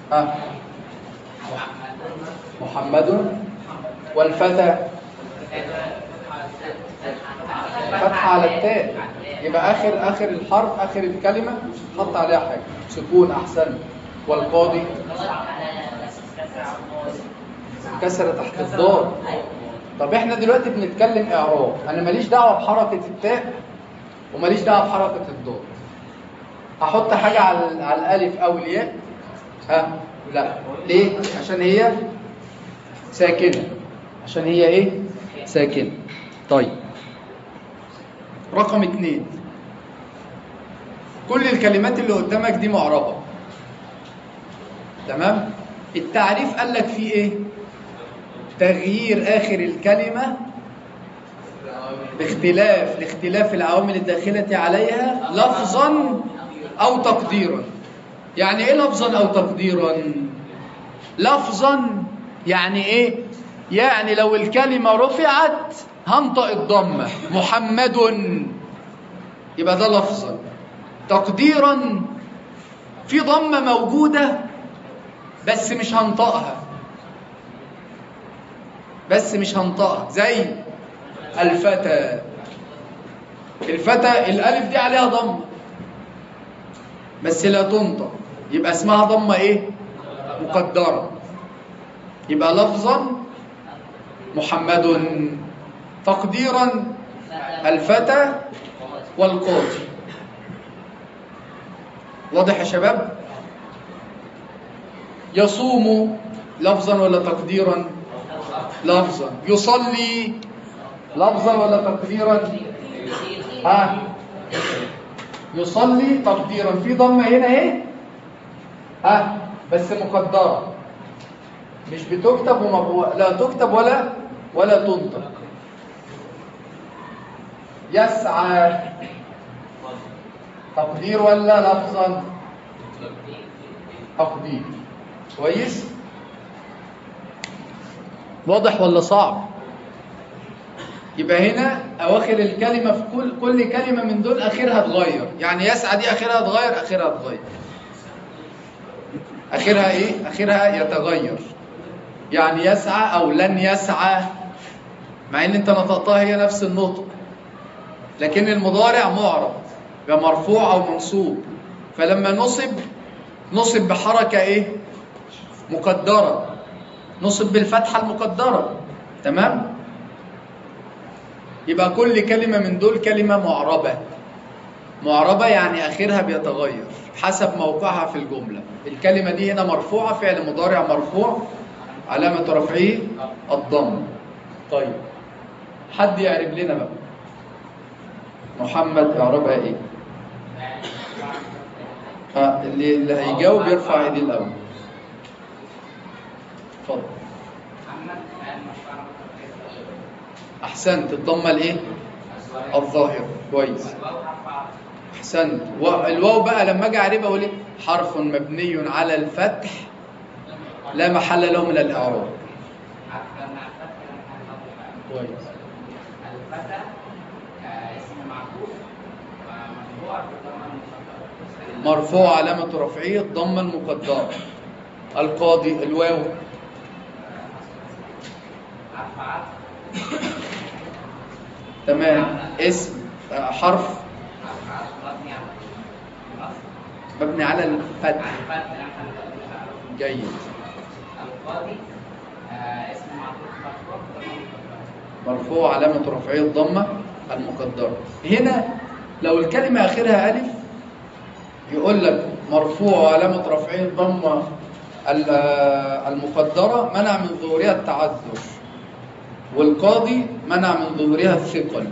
محمد. والفتى فتحة على التاء، يبقى اخر الحرف، اخر الكلمة حط عليها حاجة سكون. احسن. والقاضي كسر تحت الضاد. طب احنا دلوقتي بنتكلم اعراب، انا ماليش دعوه بحركه التاء وماليش دعوه بحركه الضاد. احط حاجه على الالف او الياء؟ لا. ليه؟ عشان هي ساكنه. عشان هي ايه؟ ساكنه. طيب، رقم 2، كل الكلمات اللي قدامك دي معربه، تمام؟ التعريف قال لك فيه ايه؟ تغيير آخر الكلمة لاختلاف العوامل الداخلة عليها لفظا أو تقديرا. يعني إيه لفظا أو تقديرا؟ لفظا يعني إيه؟ يعني لو الكلمة رفعت هنطق الضمة محمد، يبقى ده لفظا. تقديرا في ضمة موجودة بس مش هنطقها، زي الفتى. الألف دي عليها ضمة بس لا تنطق، يبقى اسمها ضمة ايه؟ مقدرة. يبقى لفظا محمد، تقديرا الفتى والقاضي. واضح يا شباب؟ يصوم لفظا ولا تقديرا؟ لفظا. يصلي لفظا ولا تقديرا؟ يصلي تقديرا. في ضمه هنا اهي بس مقدره، مش بتكتب لا تكتب ولا تنطق. يسعى تقدير ولا لفظا؟ تقدير. كويس؟ واضح ولا صعب؟ يبقى هنا اواخر الكلمه في كل كلمه من دول اخرها اتغير. يعني يسعى دي اخرها اتغير، اخرها اتغير، اخرها ايه؟ اخرها يتغير. يعني يسعى او لن يسعى، مع ان انت نطقتها هي نفس النطق، لكن المضارع معرب، يبقى مرفوع او منصوب. فلما نصب بحركه ايه؟ مقدره، نصب بالفتحه المقدره. تمام؟ يبقى كل كلمه من دول كلمه معربه. معربه يعني اخرها بيتغير حسب موقعها في الجمله. الكلمه دي هنا مرفوعه، فعل مضارع مرفوع، علامه رفعه الضم. طيب حد يعرب لنا بقى محمد اعرابها ايه؟ اللي هيجاوب يرفع ايديه الاول. اتفضل. احسنت. الضمه الايه؟ الظاهره. كويس، احسنت. الواو بقى لما اجي اعربها اقول ايه؟ حرف مبني على الفتح لا محل له من الاعراب. كويس. الفتى اسم معطوف مرفوع علامة رفعه الضمة المقدرة. القاضي الواو تمام. اسم حرف مبني على الفتح. جيد. القاضي اسم معطوف مرفوع علامة رفعه الضمة المقدرة. هنا لو الكلمة آخرها ألف يقول لك مرفوع علامة رفعه الضمة المقدرة منع من ظهورها التعذر، والقاضي منع من ظهورها الثقل.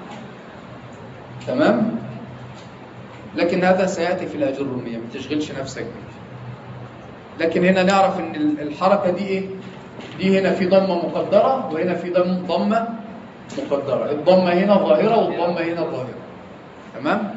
تمام؟ لكن هذا سيأتي في الأجرومية، ما تشغلش نفسك بيه. لكن هنا نعرف ان الحركة دي ايه؟ دي هنا في ضمة مقدرة وهنا في ضمة مقدرة. الضمة هنا ظاهرة والضمة هنا ظاهرة. تمام؟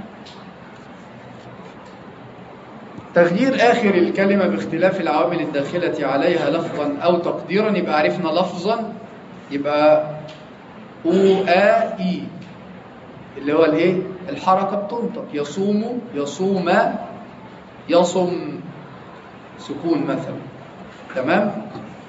تغيير آخر الكلمة باختلاف العوامل الداخلة عليها لفظا أو تقديرا. يبقى عرفنا لفظا يبقى أو آ إي اللي هو الايه؟ الحركة بتنطق. يصوم يصوم يصم سكون مثلا. تمام؟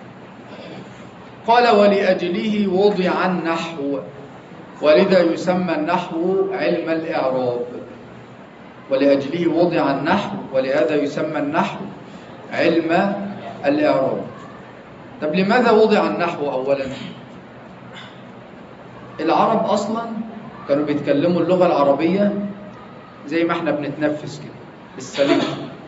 قال ولأجله وضع النحو ولذا يسمى النحو علم الإعراب. ولأجله وضع النحو ولهذا يسمى النحو علم الإعراب. طب لماذا وضع النحو أولا؟ العرب أصلا كانوا بيتكلموا اللغة العربية زي ما احنا بنتنفس كده بالسليم.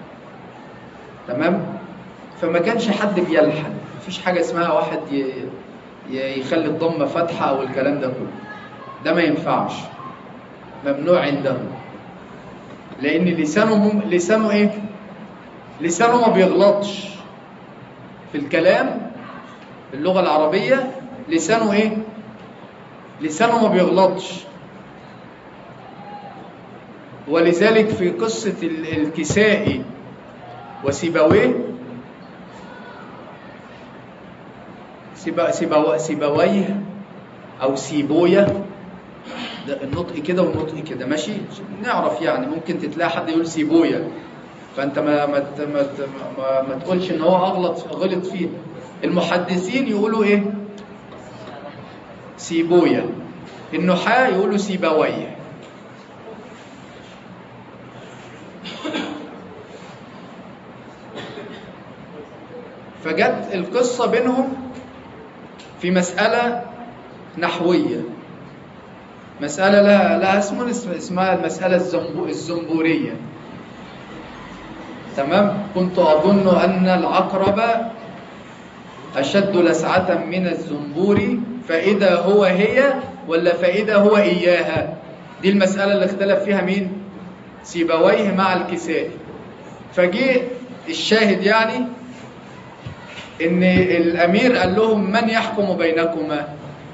تمام؟ فما كانش حد بيلحن، مفيش حاجة اسمها واحد يخلي الضمة فتحة أو الكلام ده كله. ده ما ينفعش، ممنوع عندهم، لأن لسانه إيه؟ لسانه ما بيغلطش في الكلام. في اللغة العربية لسانه إيه؟ لسانه ما بيغلطش. ولذلك في قصة الكسائي وسيبويه سيبويه أو سيبويه، ده النطق كده والنطق كده ماشي. نعرف يعني ممكن تتلاقي حد يقول سيبويه، فأنت ما تقولش إن هو غلط فيه. المحدثين يقولوا إيه؟ سيبويه. النحاة يقولوا سيبويه. فجت القصة بينهم في مسألة نحوية، مسألة لها اسمها المسألة الزنبورية. تمام. كنت أظن أن العقرب أشد لسعة من الزنبور فإذا هو هي ولا فإذا هو إياها. دي المسألة اللي اختلف فيها مين؟ سيبويه مع الكسائي. فجي الشاهد يعني إن الأمير قال لهم من يحكم بينكما؟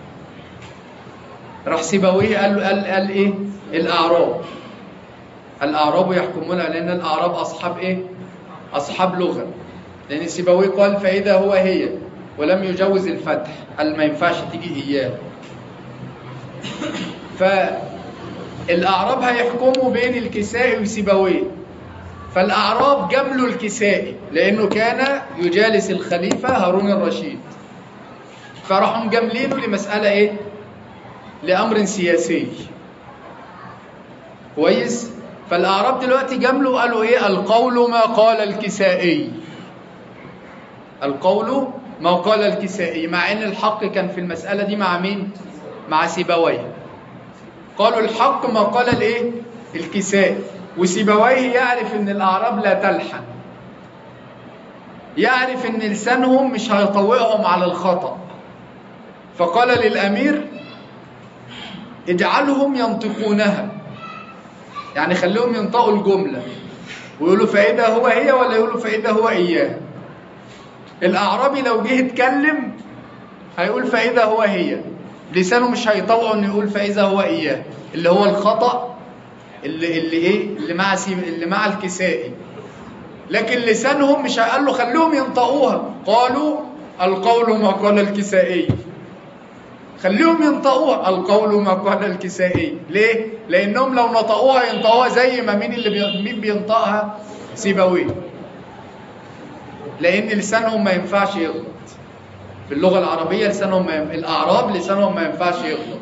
راح سيبويه قال إيه؟ الأعراب. الأعراب يحكمون، لأن الأعراب أصحاب إيه؟ أصحاب لغة. لأن سيبويه قال فإذا هو هي ولم يجوز الفتح، قال ما ينفعش تيجي إياه. فالأعراب هيحكموا بين الكسائي وسيبويه. فالأعراب جملوا الكسائي لأنه كان يجالس الخليفة هارون الرشيد، فراحوا مجملينه لمسألة إيه؟ لأمر سياسي. كويس؟ فالأعراب دلوقتي جملوا قالوا إيه؟ القول ما قال الكسائي. القول ما قال الكسائي، مع ان الحق كان في المسألة دي مع مين؟ مع سيبويه. قالوا الحق ما قال الايه؟ الكسائي. وسيبويه يعرف ان الاعراب لا تلحن، يعرف ان لسانهم مش هيطوعهم على الخطأ، فقال للامير اجعلهم ينطقونها، يعني خليهم ينطقوا الجملة ويقولوا فإذا هو هي ولا يقولوا فإذا هو إياه. الأعرابي لو جه يتكلم هيقول فإذا هو هي، لسانه مش هيطوعه انه يقول فإذا هو إياه، اللي هو الخطأ اللي مع الكسائي. لكن لسانهم مش هيقول له خليهم ينطقوها، قالوا القول ما قال الكسائي، خليهم ينطقوها القول ما قال الكسائي. ليه؟ لأنهم لو نطقوها ينطقوها زي ما مين بينطقها؟ سيبويه. لأن لسانهم ما ينفعش يغلط في اللغة العربية، الأعراب لسانهم ما ينفعش يغلط.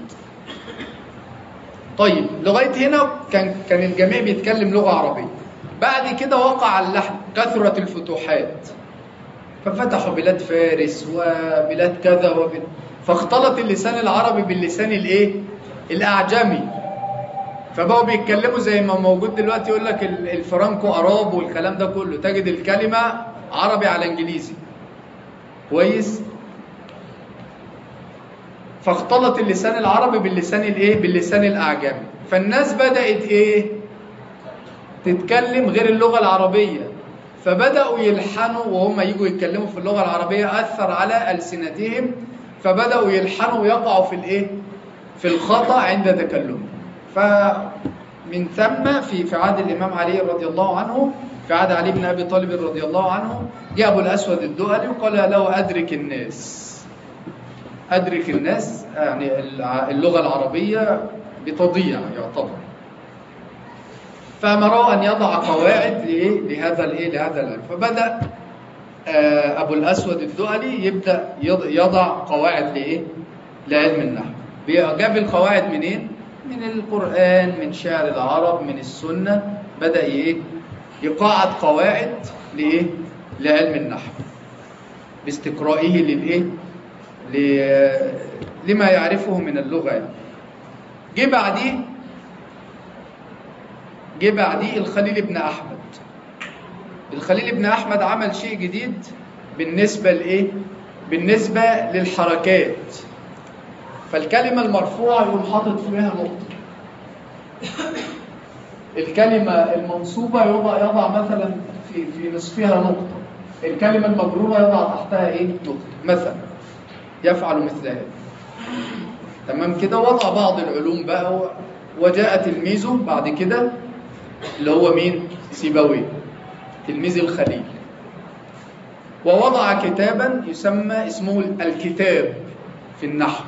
طيب لغاية هنا كان الجميع بيتكلم لغة عربية. بعد كده وقع اللحن، كثرت الفتوحات، ففتحوا بلاد فارس وبلاد كذا فاختلط اللسان العربي باللسان الايه؟ الأعجمي. فبقوا بيتكلموا زي ما موجود دلوقتي يقول لك الفرانكو أراب والكلام ده كله، تجد الكلمة عربي على انجليزي. كويس؟ فاختلط اللسان العربي باللسان الايه؟ باللسان الاعجمي. فالناس بدأت ايه؟ تتكلم غير اللغة العربية، فبدأوا يلحنوا وهم يجوا يتكلموا في اللغة العربية، أثر على ألسنتهم، فبدأوا يلحنوا ويقعوا في الايه؟ في الخطأ عند تكلمهم. فمن ثم في عهد الإمام علي رضي الله عنه، في عهد علي بن أبي طالب رضي الله عنه، جاء أبو الأسود الدؤلي وقال له أدرك الناس، أدرك الناس، يعني اللغة العربية بتضيع يعتبر. فأمره أن يضع قواعد لهذا العلم. فبدأ أبو الأسود الدؤلي يبدأ يضع قواعد لعلم النحو. جاب القواعد منين؟ من القرآن، من شعر العرب، من السنة. بدأ يقاعد قواعد لعلم النحو باستقرائه لما يعرفه من اللغة يعني. جه بعديه الخليل بن أحمد. الخليل بن أحمد عمل شيء جديد بالنسبة للحركات. فالكلمة المرفوعة يقوم حاطط فيها نقطة، الكلمة المنصوبة يضع مثلا في نصفها نقطة، الكلمة المجرورة يضع تحتها نقطة مثلا، يفعل مثل هذا. تمام كده. وضع بعض العلوم بقى، وجاء تلميذه بعد كده اللي هو مين؟ سيبويه، تلميذ الخليل، ووضع كتابا اسمه الكتاب في النحو،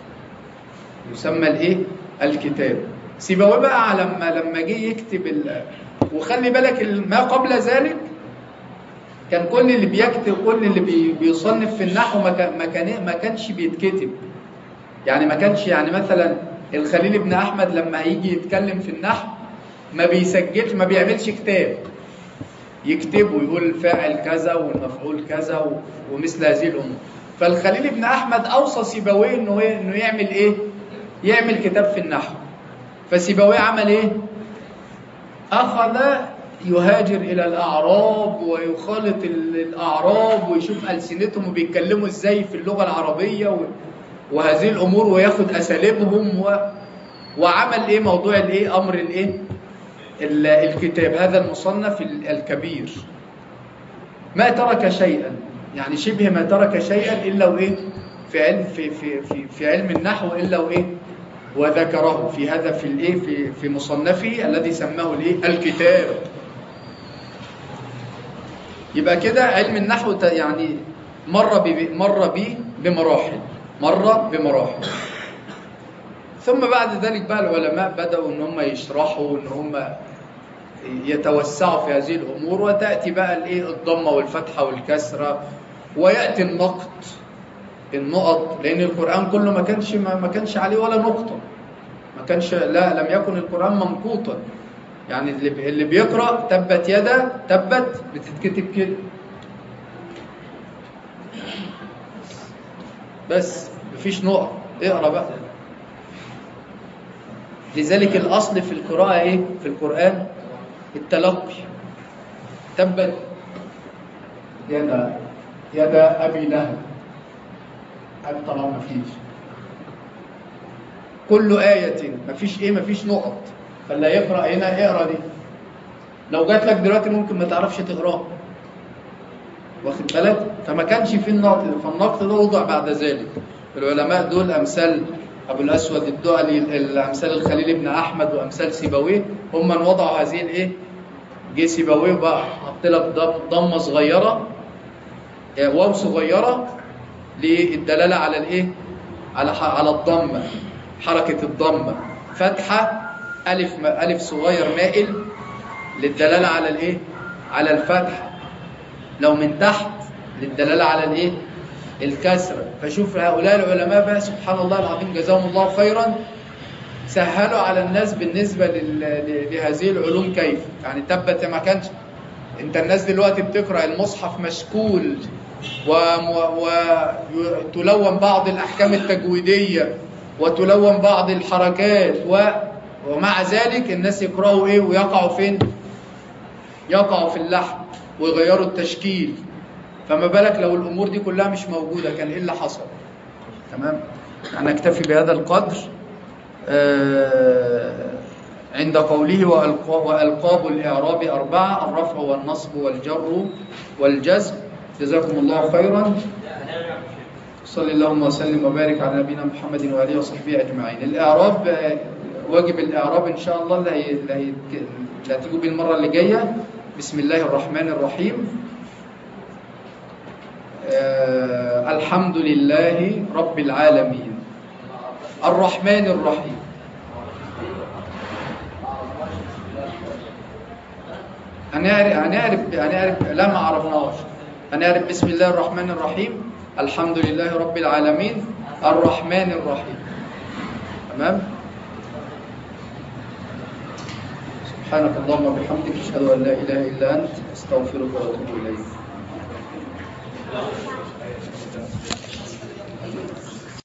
يسمى الكتاب. سيبويه بقى لما جه يكتب وخلي بالك ما قبل ذلك كان كل اللي بيكتب، كل اللي بيصنف في النحو ما كانش بيتكتب. يعني ما كانش، يعني مثلا الخليل بن أحمد لما هيجي يتكلم في النحو ما بيسجلش، ما بيعملش كتاب، يكتبوا يقول الفاعل كذا والمفعول كذا ومثل هذه الامور. فالخليل بن احمد اوصى سيبويه انه يعمل ايه؟ يعمل كتاب في النحو. فسيبويه عمل ايه؟ اخذ يهاجر الى الاعراب ويخالط الاعراب ويشوف السنتهم وبيتكلموا ازاي في اللغه العربيه وهذه الامور، وياخد اساليبهم وعمل ايه؟ موضوع الايه؟ امر الايه؟ الكتاب هذا المصنف الكبير. ما ترك شيئا، يعني شبه ما ترك شيئا الا وايه؟ في علم النحو الا وايه؟ وذكره في هذا في الايه؟ في مصنفه الذي سماه الايه؟ الكتاب. يبقى كده علم النحو يعني مر بمراحل. ثم بعد ذلك بقى العلماء بدأوا ان هم يشرحوا، ان هم يتوسعوا في هذه الامور، وتأتي بقى الايه؟ الضمه والفتحه والكسره، ويأتي النقط، لان القرآن كله ما كانش عليه ولا نقطه، ما كانش، لا، لم يكن القرآن منقوطا. يعني اللي بيقرأ تبت يدا تبت بتتكتب كده بس، مفيش نقط، اقرأ بقى. لذلك الأصل في القراءة ايه؟ في القرآن التلقي. تبت يدا أبي لهب، طبعا مفيش. كل آية مفيش نقط. فاللي يقرأ هنا اقرأ دي، لو جات لك دلوقتي ممكن ما تعرفش تقراها، واخد بالك؟ فما كانش فيه النقط، فالنقط ده وضع بعد ذلك. العلماء دول امثال ابو الاسود الدؤلي، الامثال الخليل بن احمد، وامثال سيبويه، هم من وضعوا هذه الايه؟ جه سيبويه بقى حط لك ضمه صغيره، واو صغيره للدلاله على الايه؟ على الضمه، حركه الضمه. فتحه الف صغير مائل للدلاله على الايه؟ على الفتحه. لو من تحت للدلاله على الايه؟ الكسره. فشوف هؤلاء العلماء بقى سبحان الله العظيم جزاهم الله خيرا، سهلوا على الناس بالنسبه لهذه العلوم. كيف يعني؟ تبت ما كانش، انت الناس دلوقتي بتقرا المصحف مشكول وتلون بعض الاحكام التجويديه وتلون بعض الحركات ومع ذلك الناس يقراوا ايه؟ ويقعوا فين؟ يقعوا في اللحن ويغيروا التشكيل. فما بالك لو الامور دي كلها مش موجوده، كان ايه اللي حصل؟ تمام. انا اكتفي بهذا القدر عند قوله والقاب الاعراب 4: الرفع والنصب والجر والجزم. جزاكم الله خيرا. صلى اللهم وسلم وبارك على نبينا محمد واله وصحبه اجمعين. الاعراب، واجب الاعراب ان شاء الله اللي هتيجوا بيه المره اللي جايه. بسم الله الرحمن الرحيم. الحمد لله رب العالمين الرحمن الرحيم. هنعرف لا ما عرفناش. هنعرف بسم الله الرحمن الرحيم، الحمد لله رب العالمين، الرحمن الرحيم. تمام. سبحانك اللهم وبحمدك اشهد ان لا اله الا انت استغفرك واتوب اليك.